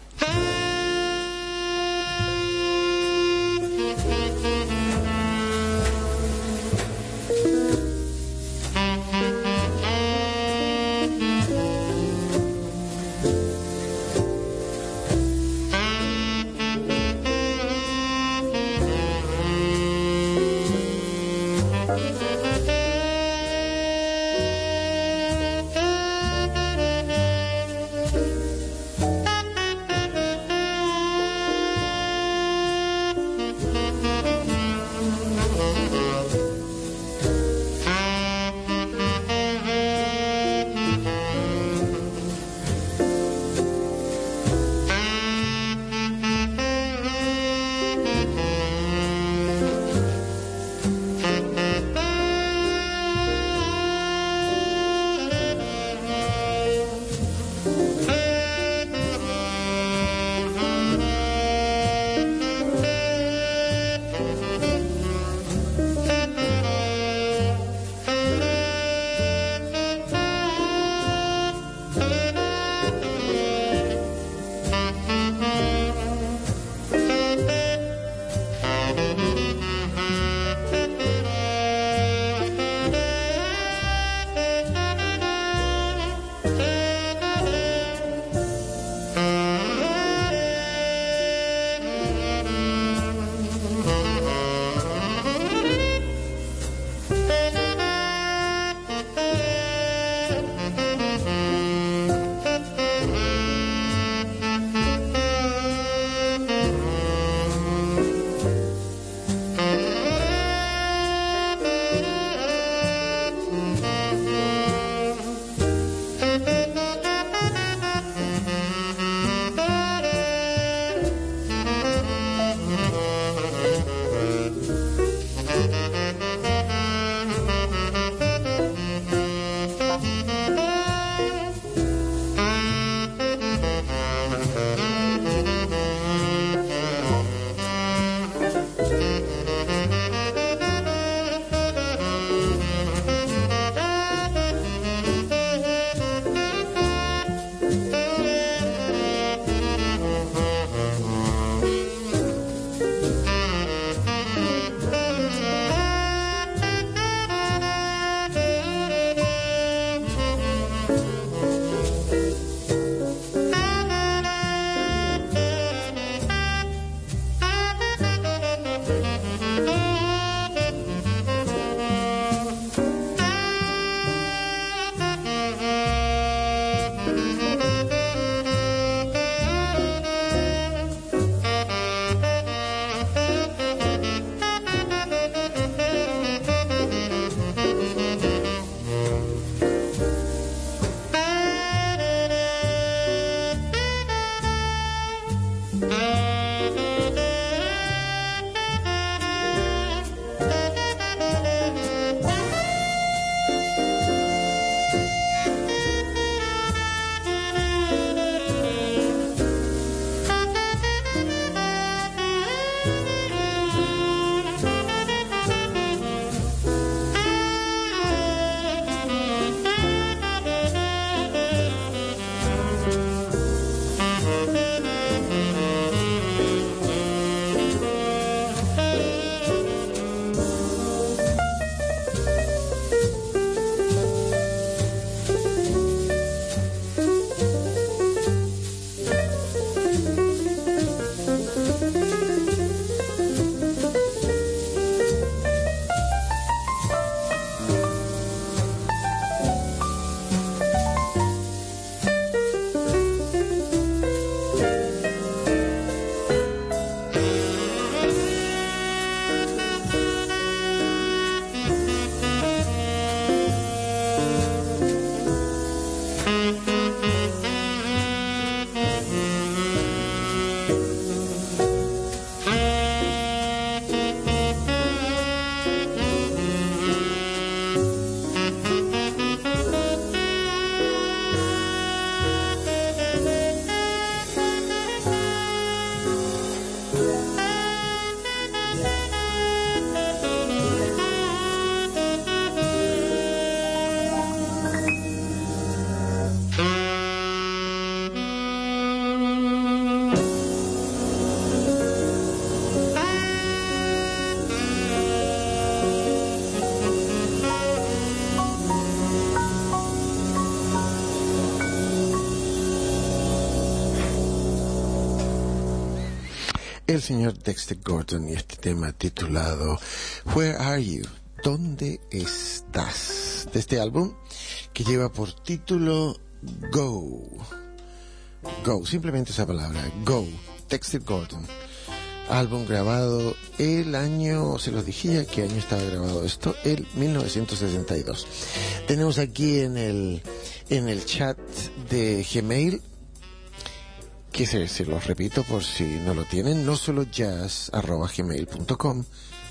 el señor Dexter Gordon y este tema titulado Where Are You? ¿Dónde estás? De este álbum que lleva por título Go. Go, simplemente esa palabra, Go, Dexter Gordon. Álbum grabado el año, se los dije ya qué año estaba grabado esto, el 1962. Tenemos aquí en el chat de Gmail, que se los repito por si no lo tienen, no solo jazz@gmail.com,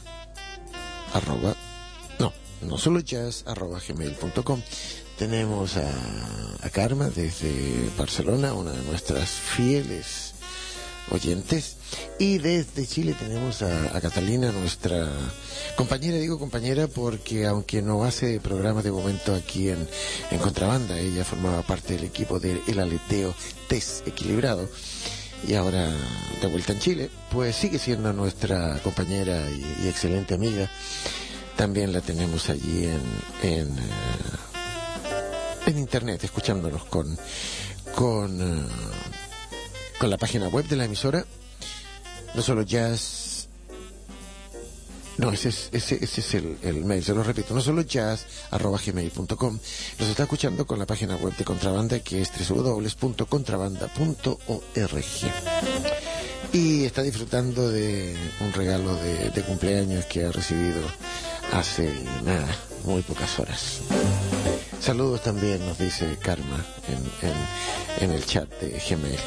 no solo jazz@gmail.com. Tenemos a Karma desde Barcelona, una de nuestras fieles oyentes, y desde Chile tenemos a Catalina, nuestra compañera. Digo compañera porque aunque no hace programas de momento aquí en Contrabanda, ella formaba parte del equipo de El Aleteo Desequilibrado y ahora de vuelta en Chile, pues sigue siendo nuestra compañera y excelente amiga. También la tenemos allí en internet, escuchándonos con la página web de la emisora. No solo jazz, no, ese es el mail, se lo repito, no solo jazz@gmail.com. Nos está escuchando con la página web de Contrabanda, que es www.contrabanda.org, y está disfrutando de un regalo de cumpleaños que ha recibido hace muy pocas horas. Saludos también, nos dice Karma en el chat de Gmail.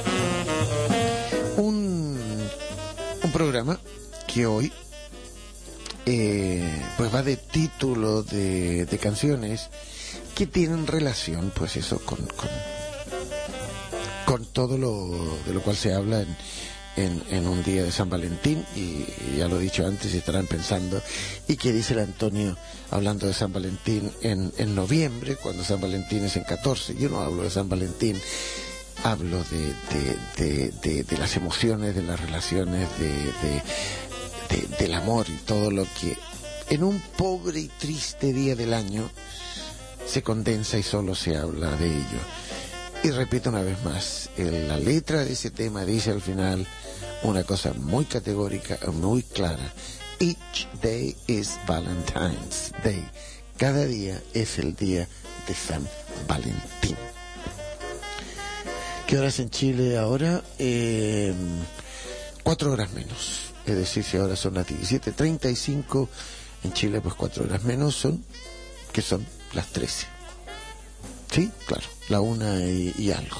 Un programa que hoy pues va de título de canciones que tienen relación, pues eso, con todo de lo cual se habla en un día de San Valentín. Y ya lo he dicho antes, estarán pensando, ¿y qué dice el Antonio hablando de San Valentín en noviembre, cuando San Valentín es en 14? Yo no hablo de San Valentín, hablo de las emociones, de las relaciones, del amor y todo lo que en un pobre y triste día del año se condensa y solo se habla de ello. Y repito una vez más, la letra de ese tema dice al final una cosa muy categórica, muy clara: Each day is Valentine's Day. Cada día es el día de San Valentín. ¿Qué horas en Chile ahora? 4 horas menos. Es decir, si ahora son las 17:35, en Chile pues 4 horas menos son las 13. ¿Sí? Claro, la 1 y algo.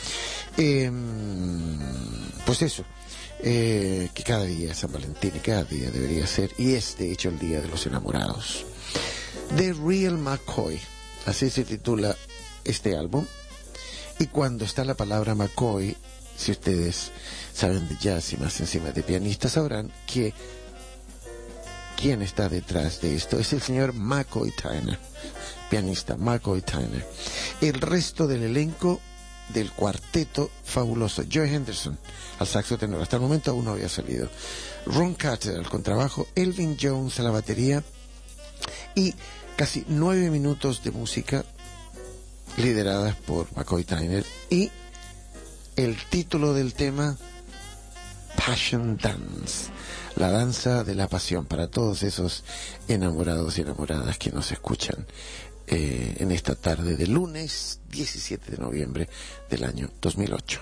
Pues eso, que cada día es San Valentín, y cada día debería ser, y es de hecho el día de los enamorados. The Real McCoy, así se titula este álbum. Y cuando está la palabra McCoy, si ustedes saben de jazz y más encima de pianistas, sabrán que quien está detrás de esto es el señor McCoy Tyner, pianista McCoy Tyner. El resto del elenco del cuarteto fabuloso: Joe Henderson al saxo tenor, hasta el momento aún no había salido; Ron Carter al contrabajo; Elvin Jones a la batería, y casi 9 minutos de música lideradas por McCoy Tyner, y el título del tema, Passion Dance, la danza de la pasión, para todos esos enamorados y enamoradas que nos escuchan en esta tarde de lunes 17 de noviembre del año 2008.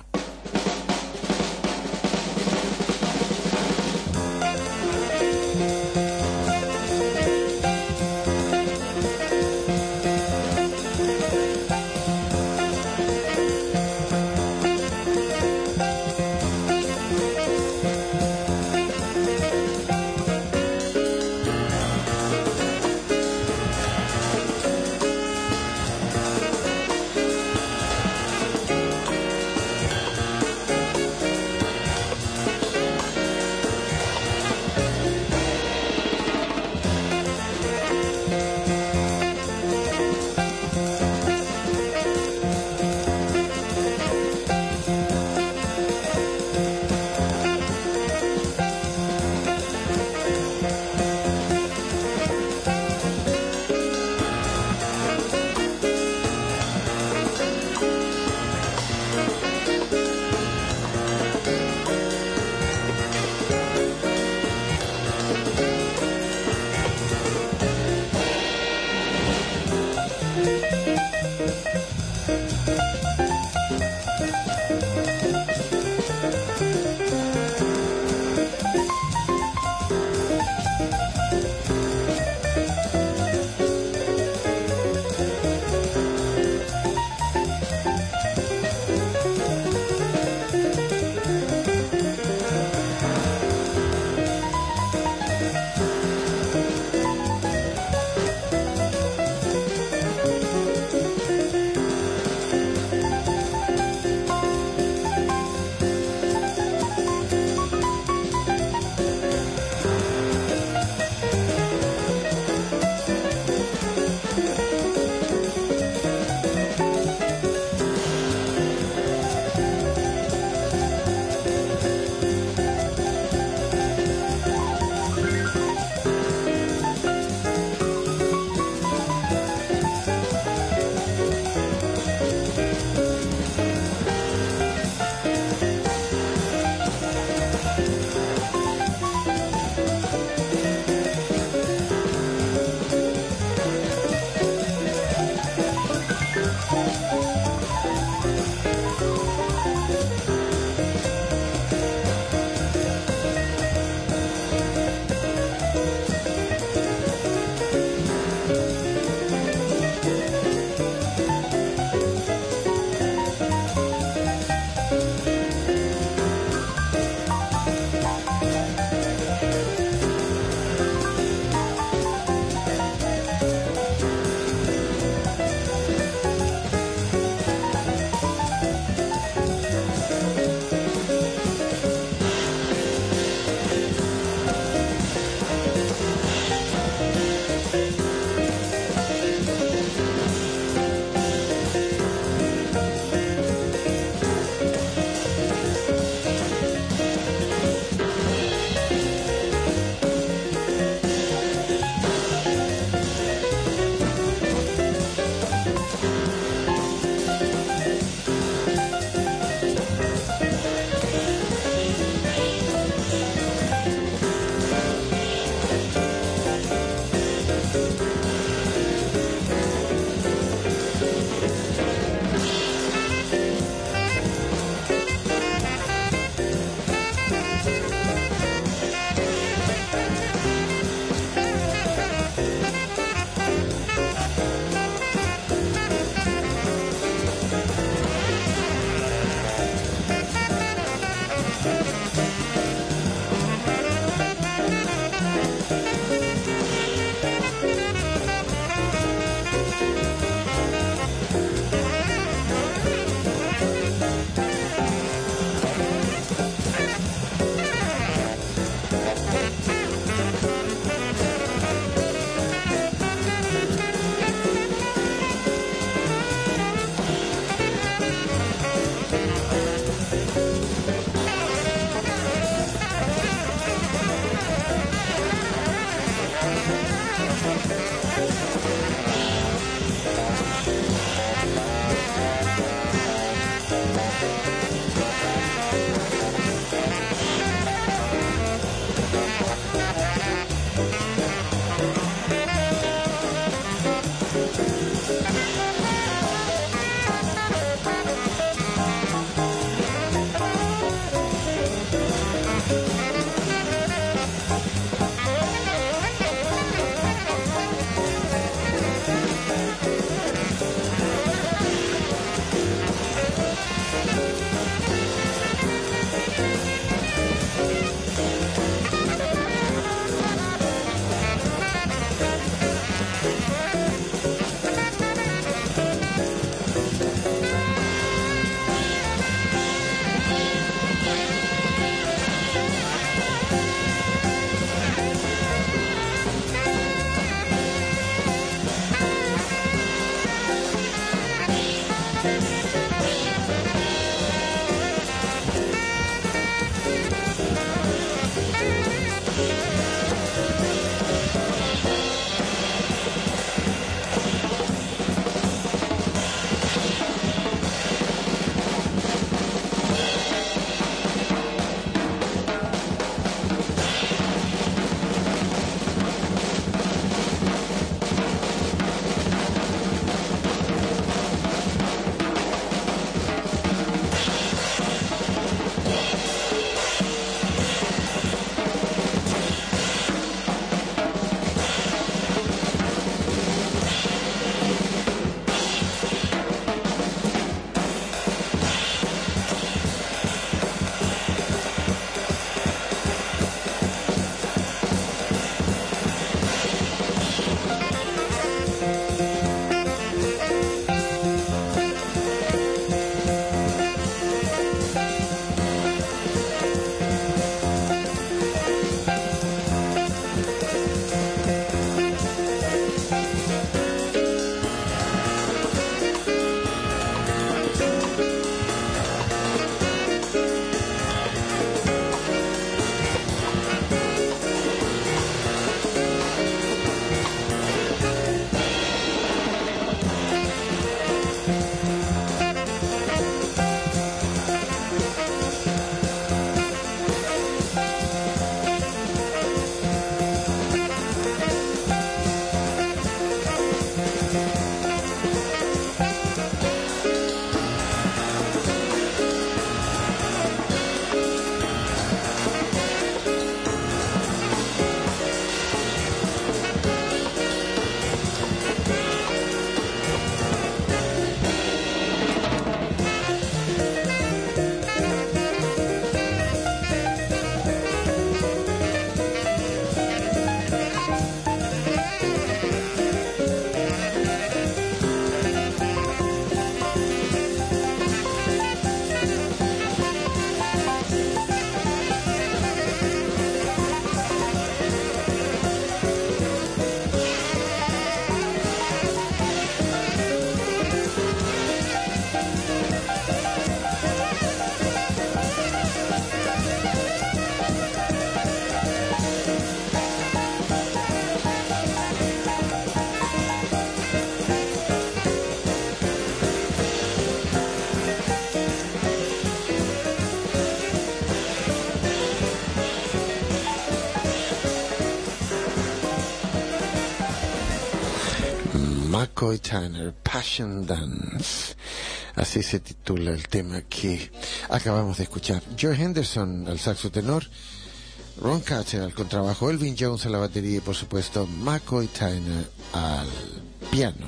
McCoy Tyner, Passion Dance. Así se titula el tema que acabamos de escuchar. Joe Henderson al saxo tenor, Ron Carter al contrabajo, Elvin Jones a la batería y por supuesto McCoy Tyner al piano.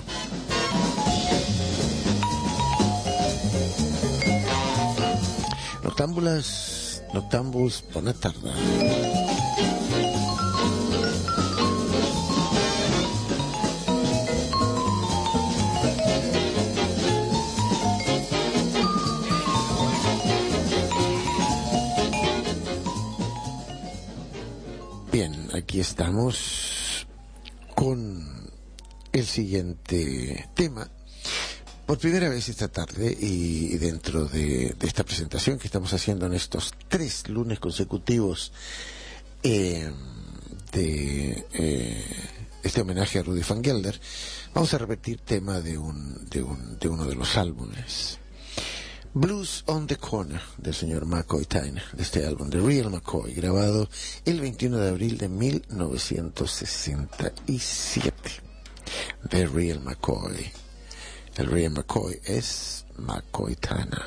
Noctámbuls, bona tarda. Bien, aquí estamos con el siguiente tema. Por primera vez esta tarde y dentro de esta presentación que estamos haciendo en estos 3 lunes consecutivos de este homenaje a Rudy Van Gelder, vamos a repetir tema de uno de los álbumes. Blues on the Corner del señor McCoy Tyner, de este álbum The Real McCoy, grabado el 21 de abril de 1967. The Real McCoy. El Real McCoy es McCoy Tyner.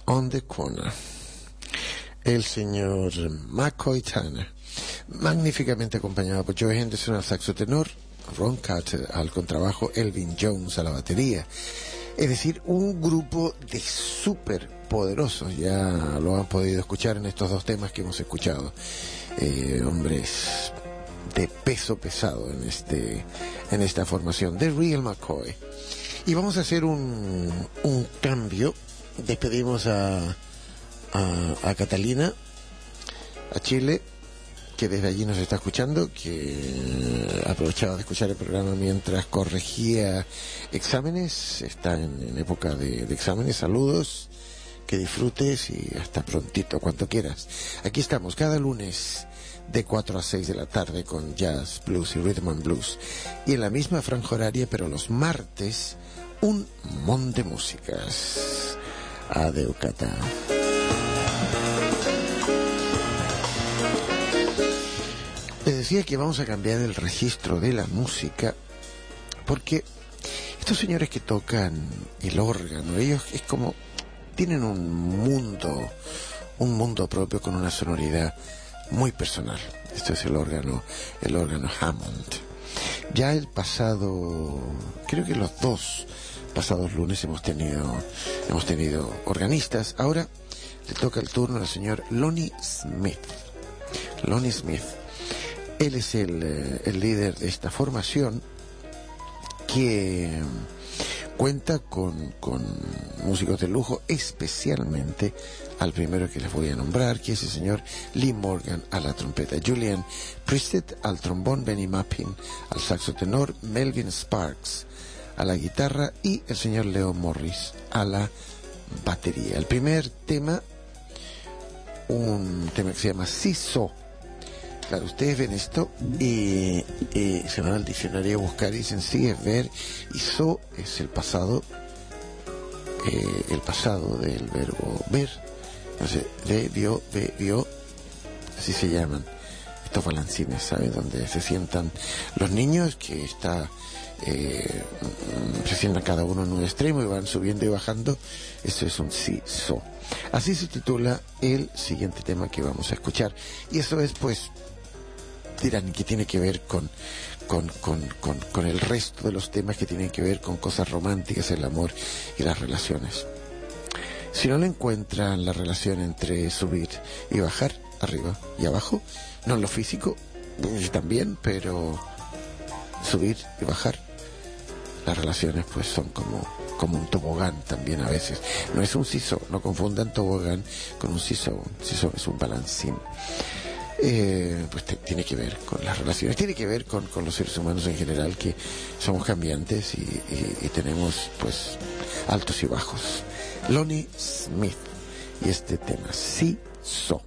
on the Corner. El señor McCoy Tyner, magníficamente acompañado por Joe Henderson al saxo tenor, Ron Carter al contrabajo, Elvin Jones a la batería. Es decir, un grupo de súper poderosos. Ya lo han podido escuchar en estos dos temas que hemos escuchado. Hombres de peso pesado en esta formación, The Real McCoy. Y vamos a hacer un cambio. Despedimos a Catalina, a Chile, que desde allí nos está escuchando, que aprovechaba de escuchar el programa mientras corregía exámenes. Está en época de exámenes. Saludos, que disfrutes y hasta prontito, cuanto quieras. Aquí estamos cada lunes de 4 a 6 de la tarde con jazz, blues y rhythm and blues. Y en la misma franja horaria, pero los martes, un montón de músicas. Adeu, Cata. Les decía que vamos a cambiar el registro de la música porque estos señores que tocan el órgano, ellos es como tienen un mundo propio con una sonoridad muy personal. Esto es el órgano Hammond. Ya el pasado, creo que los dos pasados lunes hemos tenido organistas. Ahora le toca el turno al señor Lonnie Smith. Lonnie Smith. Él es el líder de esta formación que cuenta con músicos de lujo, especialmente al primero que les voy a nombrar, que es el señor Lee Morgan a la trompeta, Julian Priestet al trombón, Benny Mappin al saxo tenor, Melvin Sparks a la guitarra y el señor Leo Morris a la batería. El primer tema, un tema que se llama Siso. Claro, ustedes ven esto y se van al diccionario a buscar y dicen sí, es ver, y so es el pasado del verbo ver. Entonces, vio, así se llaman estos balancines, ¿saben? Donde se sientan los niños, que se sientan cada uno en un extremo y van subiendo y bajando. Eso es un sí, so. Así se titula el siguiente tema que vamos a escuchar. Y eso es, pues, dirán que tiene que ver con el resto de los temas que tienen que ver con cosas románticas, el amor y las relaciones. Si no lo encuentran la relación entre subir y bajar, arriba y abajo, no en lo físico, también, pero subir y bajar, las relaciones pues son como un tobogán también a veces. No es un siso, no confundan tobogán con un siso. Un siso es un balancín. Pues tiene que ver con las relaciones, tiene que ver con los seres humanos en general, que somos cambiantes y tenemos pues altos y bajos. Lonnie Smith y este tema, sí, so.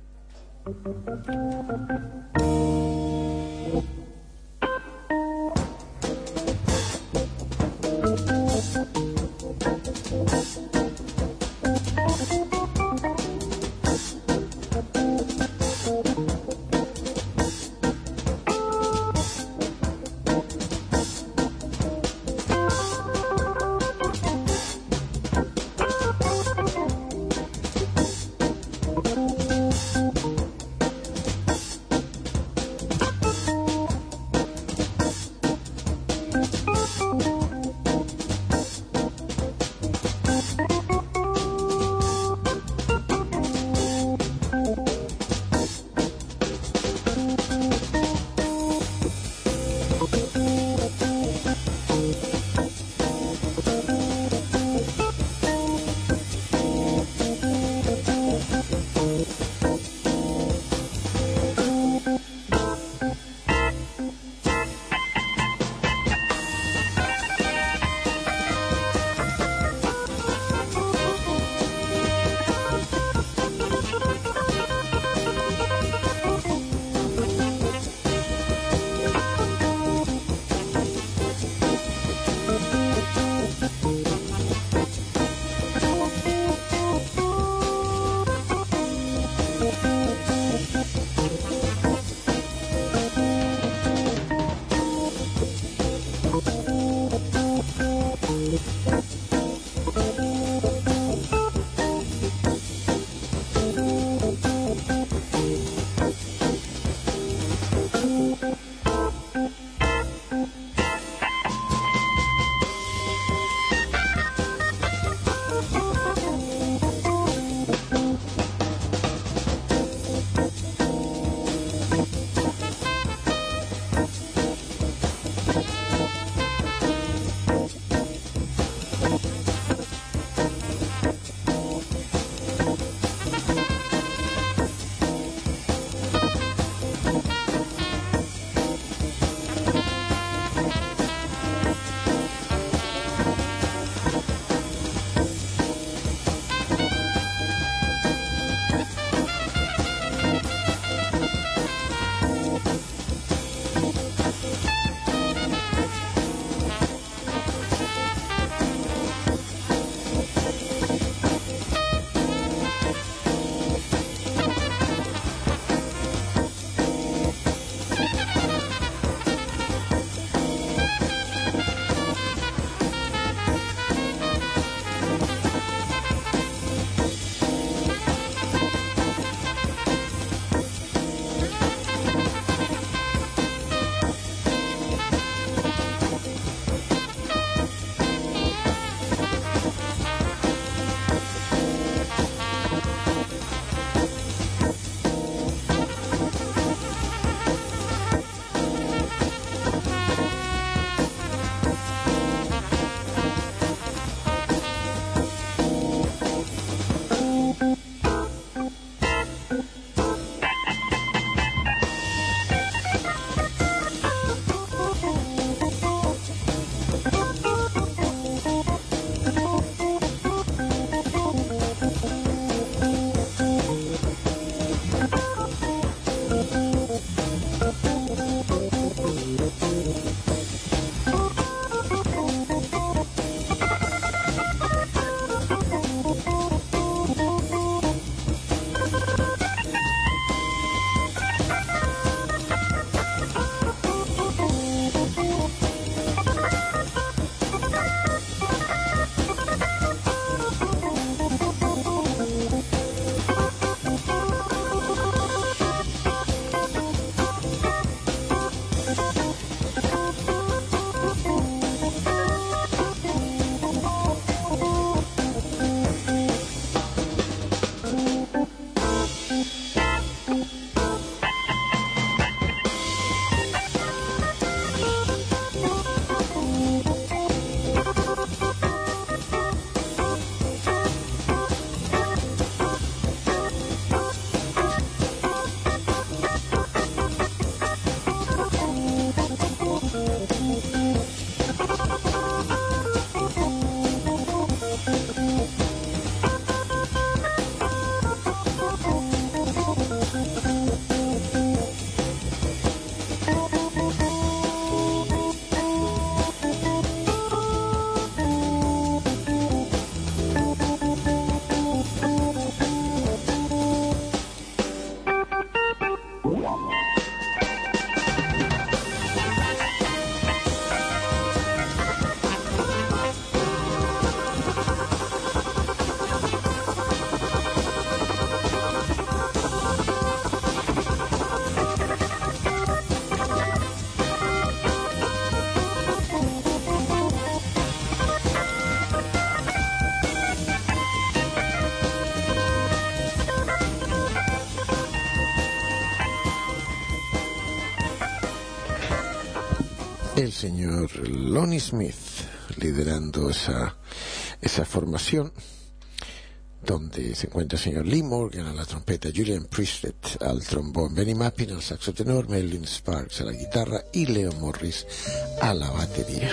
El señor Lonnie Smith liderando esa formación, donde se encuentra el señor Lee Morgan a la trompeta, Julian Priestlett al trombón, Benny Mappin al saxo tenor, Merlin Sparks a la guitarra y Leo Morris a la batería.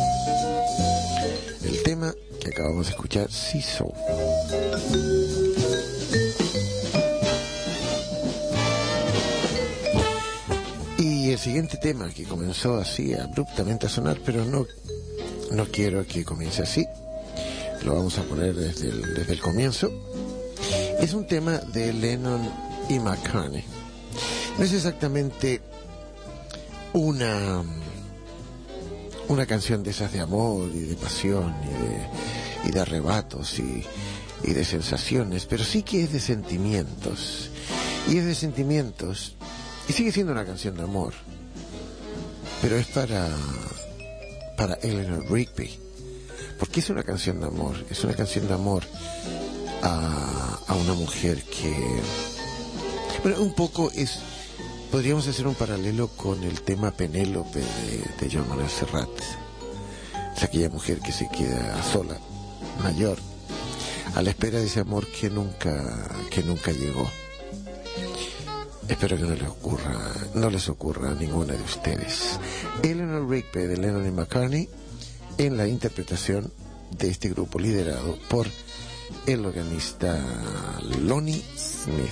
El tema que acabamos de escuchar, Seesaw. Y el siguiente tema, que comenzó así abruptamente a sonar, pero no quiero que comience así, lo vamos a poner desde el comienzo. Es un tema de Lennon y McCartney. No es exactamente una canción de esas de amor y de pasión y de arrebatos y de sensaciones, pero sí que es de sentimientos. Y es de sentimientos. Y sigue siendo una canción de amor, pero es para Eleanor Rigby, porque es una canción de amor, es una canción de amor a una mujer que, bueno, un poco podríamos hacer un paralelo con el tema Penélope de Joan Manuel Serrat. Es aquella mujer que se queda sola, mayor, a la espera de ese amor que nunca llegó. Espero que no les ocurra a ninguna de ustedes. Eleanor Rigby de Lennon y McCartney en la interpretación de este grupo liderado por el organista Lonnie Smith.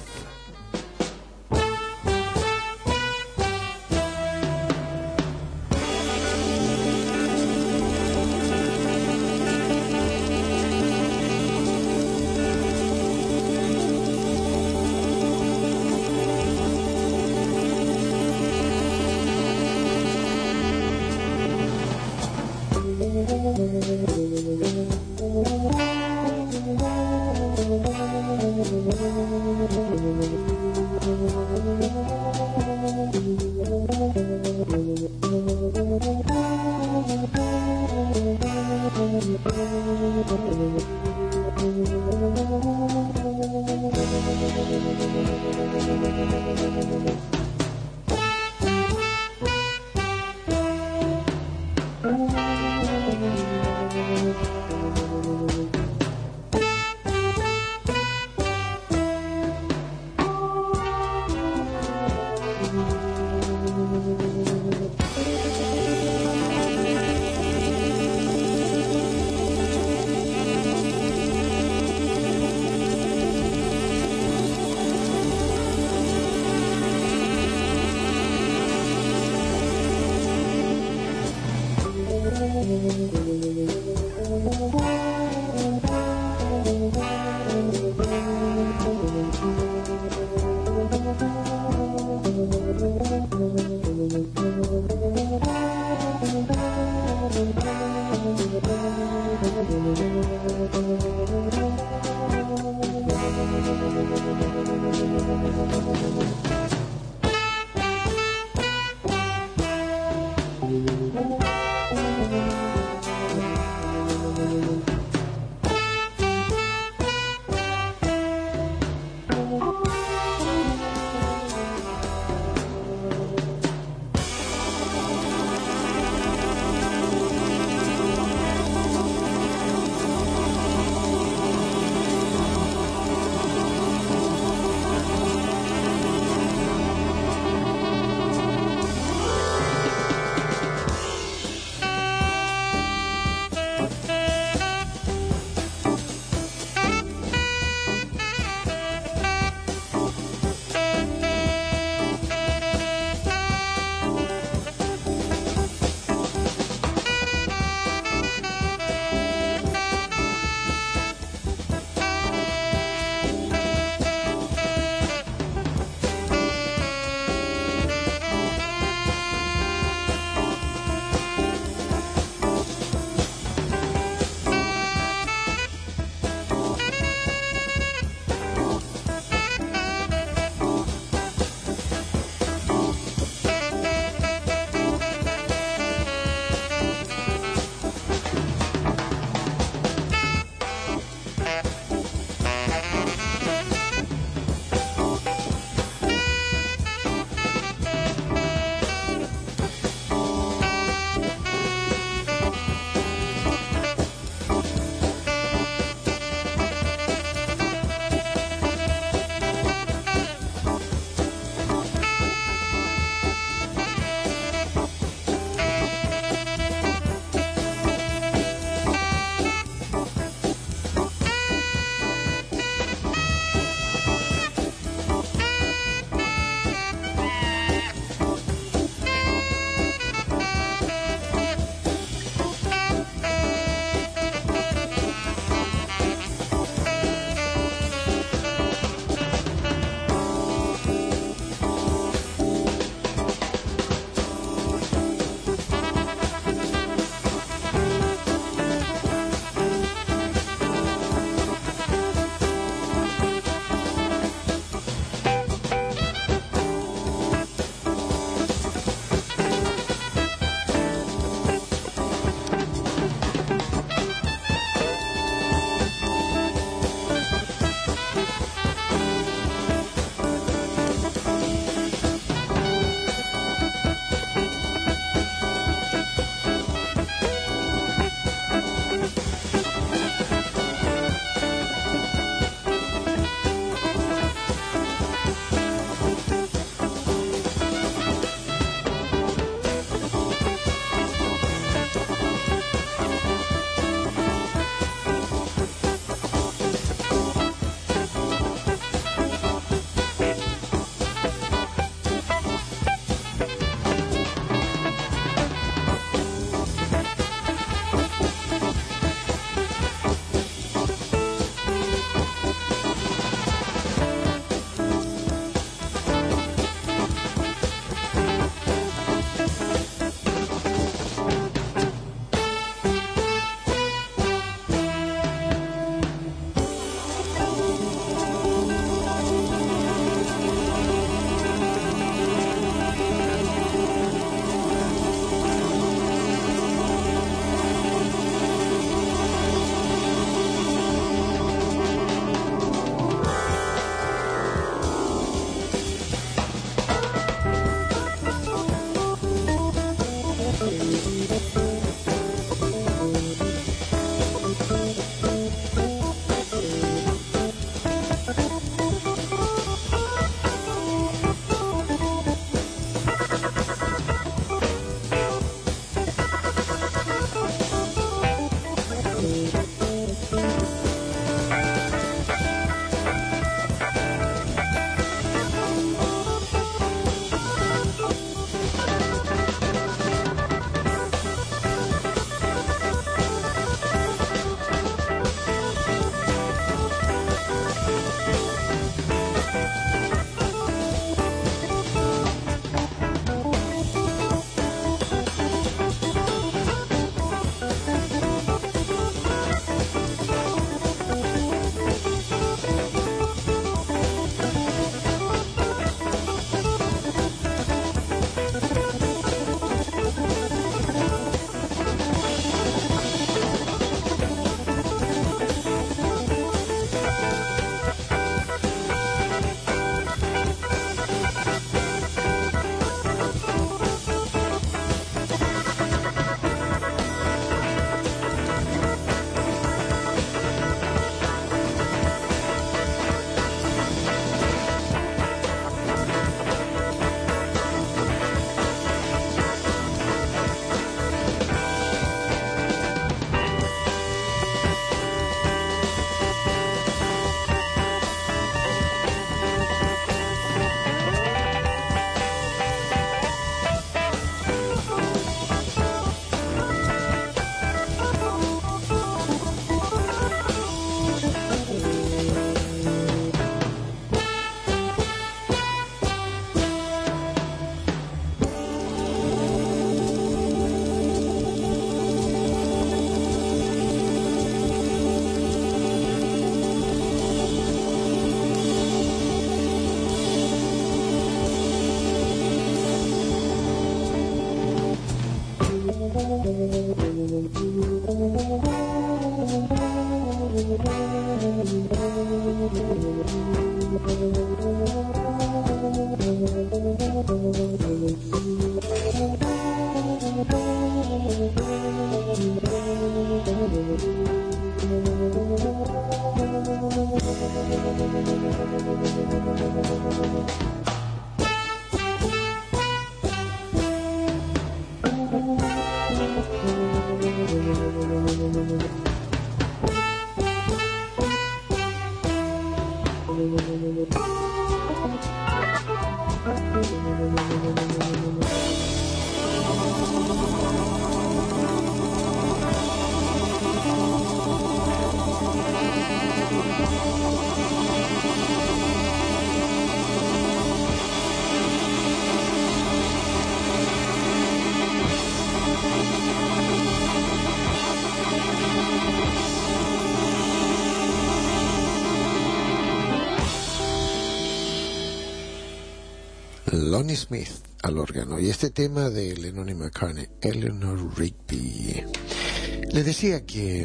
Lonnie Smith al órgano, y este tema de Lennon y McCartney, Eleanor Rigby. Le decía que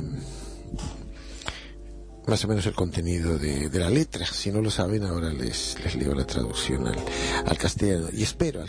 más o menos el contenido de la letra, si no lo saben, ahora les leo la traducción al castellano, y espero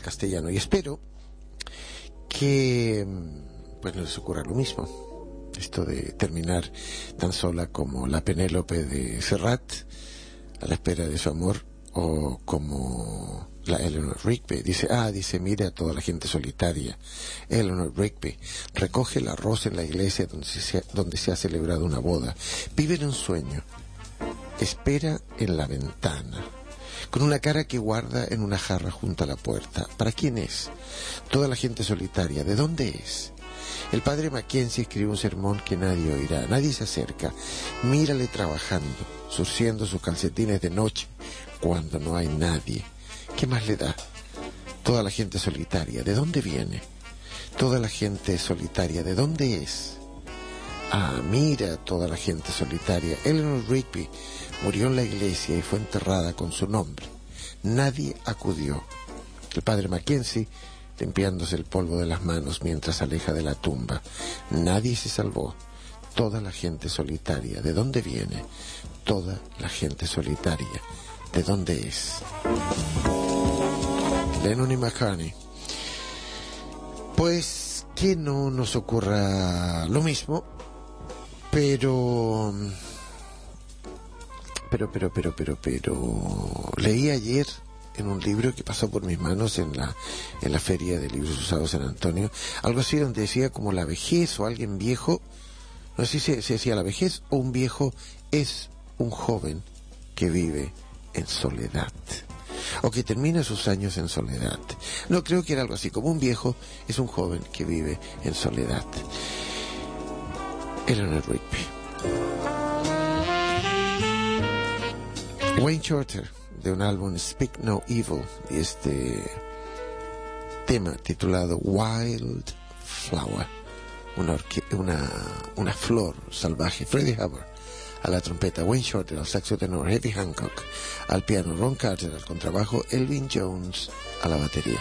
que pues no les ocurra lo mismo, esto de terminar tan sola como la Penélope de Serrat a la espera de su amor, o como la Eleanor Rigby. Dice, mire a toda la gente solitaria. Eleanor Rigby recoge el arroz en la iglesia donde se ha celebrado una boda. Vive en un sueño. Espera en la ventana, con una cara que guarda en una jarra junto a la puerta. ¿Para quién es? Toda la gente solitaria. ¿De dónde es? El padre Mackenzie escribe un sermón que nadie oirá. Nadie se acerca. Mírale trabajando, surciendo sus calcetines de noche, cuando no hay nadie. ¿Qué más le da? Toda la gente solitaria, ¿de dónde viene? Toda la gente solitaria, ¿de dónde es? Mira toda la gente solitaria. Eleanor Rigby murió en la iglesia y fue enterrada con su nombre. Nadie acudió. El padre Mackenzie limpiándose el polvo de las manos mientras aleja de la tumba. Nadie se salvó. Toda la gente solitaria, ¿de dónde viene? Toda la gente solitaria, ¿de dónde es? Lennon y McCartney. Pues que no nos ocurra lo mismo, pero leí ayer en un libro que pasó por mis manos en la feria de libros usados en Antonio, algo así donde decía como la vejez o alguien viejo, no sé si se decía la vejez o un viejo es un joven que vive en soledad, o que termina sus años en soledad. No, creo que era algo así, como un viejo es un joven que vive en soledad. Eleanor Rigby. Wayne Shorter, de un álbum Speak No Evil, y este tema titulado Wild Flower, una flor salvaje. Freddie Hubbard a la trompeta, Wayne Shorter al saxo tenor, Herbie Hancock al piano, Ron Carter al contrabajo, Elvin Jones a la batería.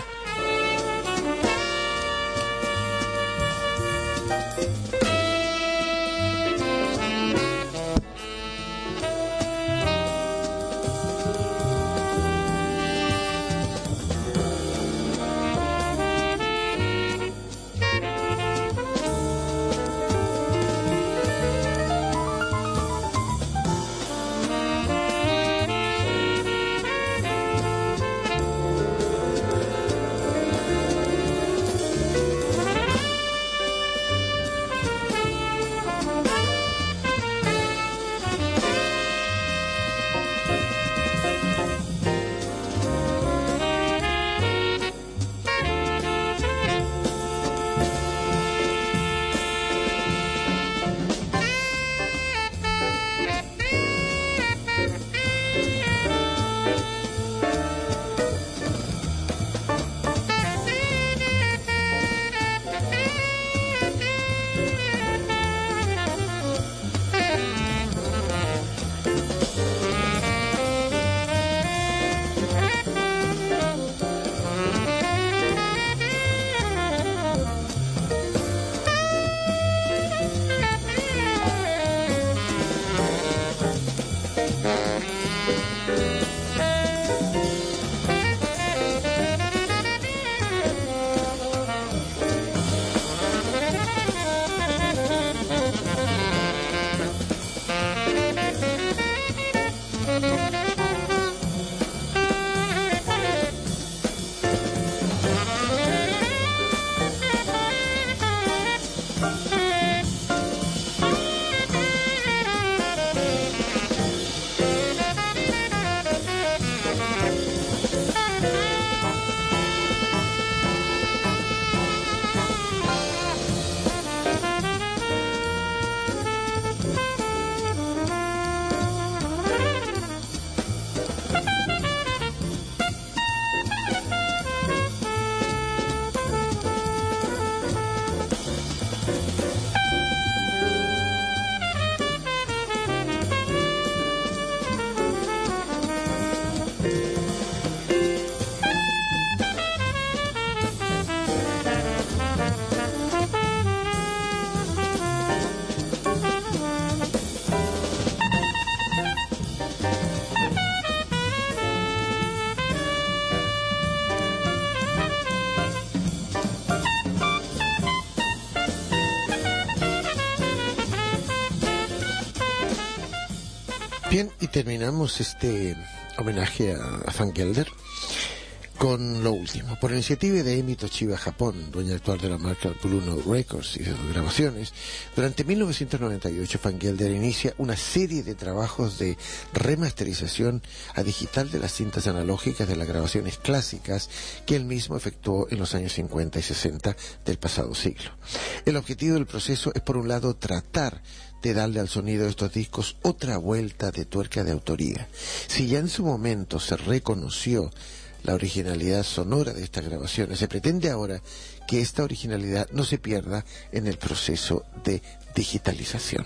Bien, y terminamos este homenaje a Van Gelder con lo último. Por iniciativa de Emi Toshiba Japón, dueña actual de la marca Blue Note Records y de sus grabaciones, durante 1998 Van Gelder inicia una serie de trabajos de remasterización a digital de las cintas analógicas de las grabaciones clásicas que él mismo efectuó en los años 50 y 60 del pasado siglo. El objetivo del proceso es, por un lado, tratar de darle al sonido de estos discos otra vuelta de tuerca de autoría. Si ya en su momento se reconoció la originalidad sonora de estas grabaciones, se pretende ahora que esta originalidad no se pierda en el proceso de digitalización.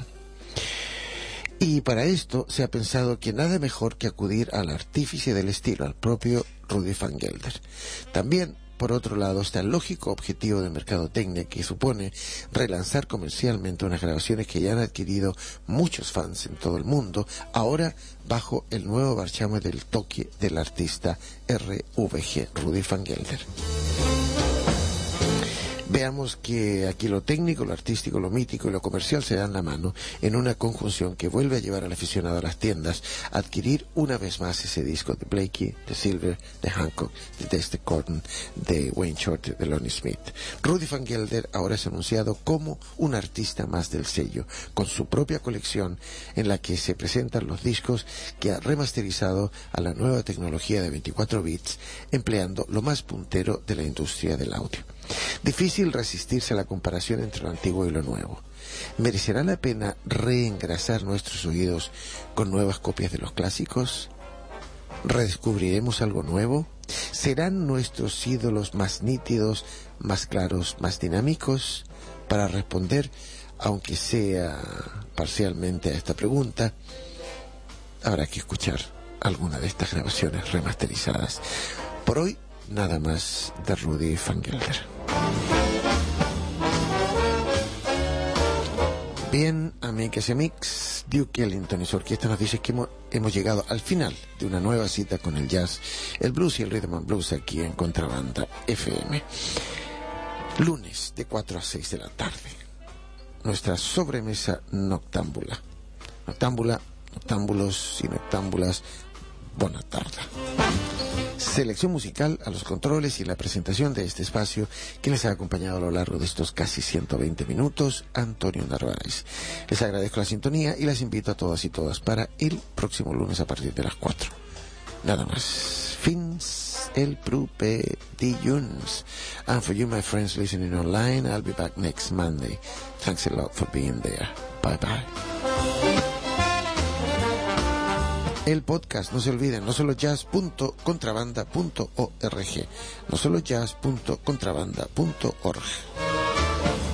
Y para esto se ha pensado que nada mejor que acudir al artífice del estilo, al propio Rudy Van Gelder. También, por otro lado, está el lógico objetivo de mercadotecnia que supone relanzar comercialmente unas grabaciones que ya han adquirido muchos fans en todo el mundo, ahora bajo el nuevo marchamo del toque del artista RVG, Rudy Van Gelder. Veamos que aquí lo técnico, lo artístico, lo mítico y lo comercial se dan la mano en una conjunción que vuelve a llevar al aficionado a las tiendas a adquirir una vez más ese disco de Blakey, de Silver, de Hancock, de Dexter Gordon, de Wayne Shorter, de Lonnie Smith. Rudy Van Gelder ahora es anunciado como un artista más del sello, con su propia colección en la que se presentan los discos que ha remasterizado a la nueva tecnología de 24 bits, empleando lo más puntero de la industria del audio. Difícil resistirse a la comparación entre lo antiguo y lo nuevo. ¿Merecerá la pena reengrasar nuestros oídos con nuevas copias de los clásicos? ¿Redescubriremos algo nuevo? ¿Serán nuestros ídolos más nítidos, más claros, más dinámicos? Para responder, aunque sea parcialmente a esta pregunta, habrá que escuchar alguna de estas grabaciones remasterizadas. Por hoy, nada más de Rudy Van Gelder. Bien, amigos y amigos, Duke Ellington y su orquesta nos dice que hemos llegado al final de una nueva cita con el jazz, el blues y el rhythm and blues aquí en Contrabanda FM. Lunes de 4 a 6 de la tarde. Nuestra sobremesa noctámbula. Noctámbulos y noctámbulas, buena tarde. Selección musical a los controles y la presentación de este espacio que les ha acompañado a lo largo de estos casi 120 minutos, Antonio Narváez. Les agradezco la sintonía y las invito a todas y todas para el próximo lunes a partir de las 4. Nada más. Fins el proper dilluns. And for you, my friends listening online, I'll be back next Monday. Thanks a lot for being there. Bye bye. El podcast, no se olviden, nosolojazz.contrabanda.org, nosolojazz.contrabanda.org.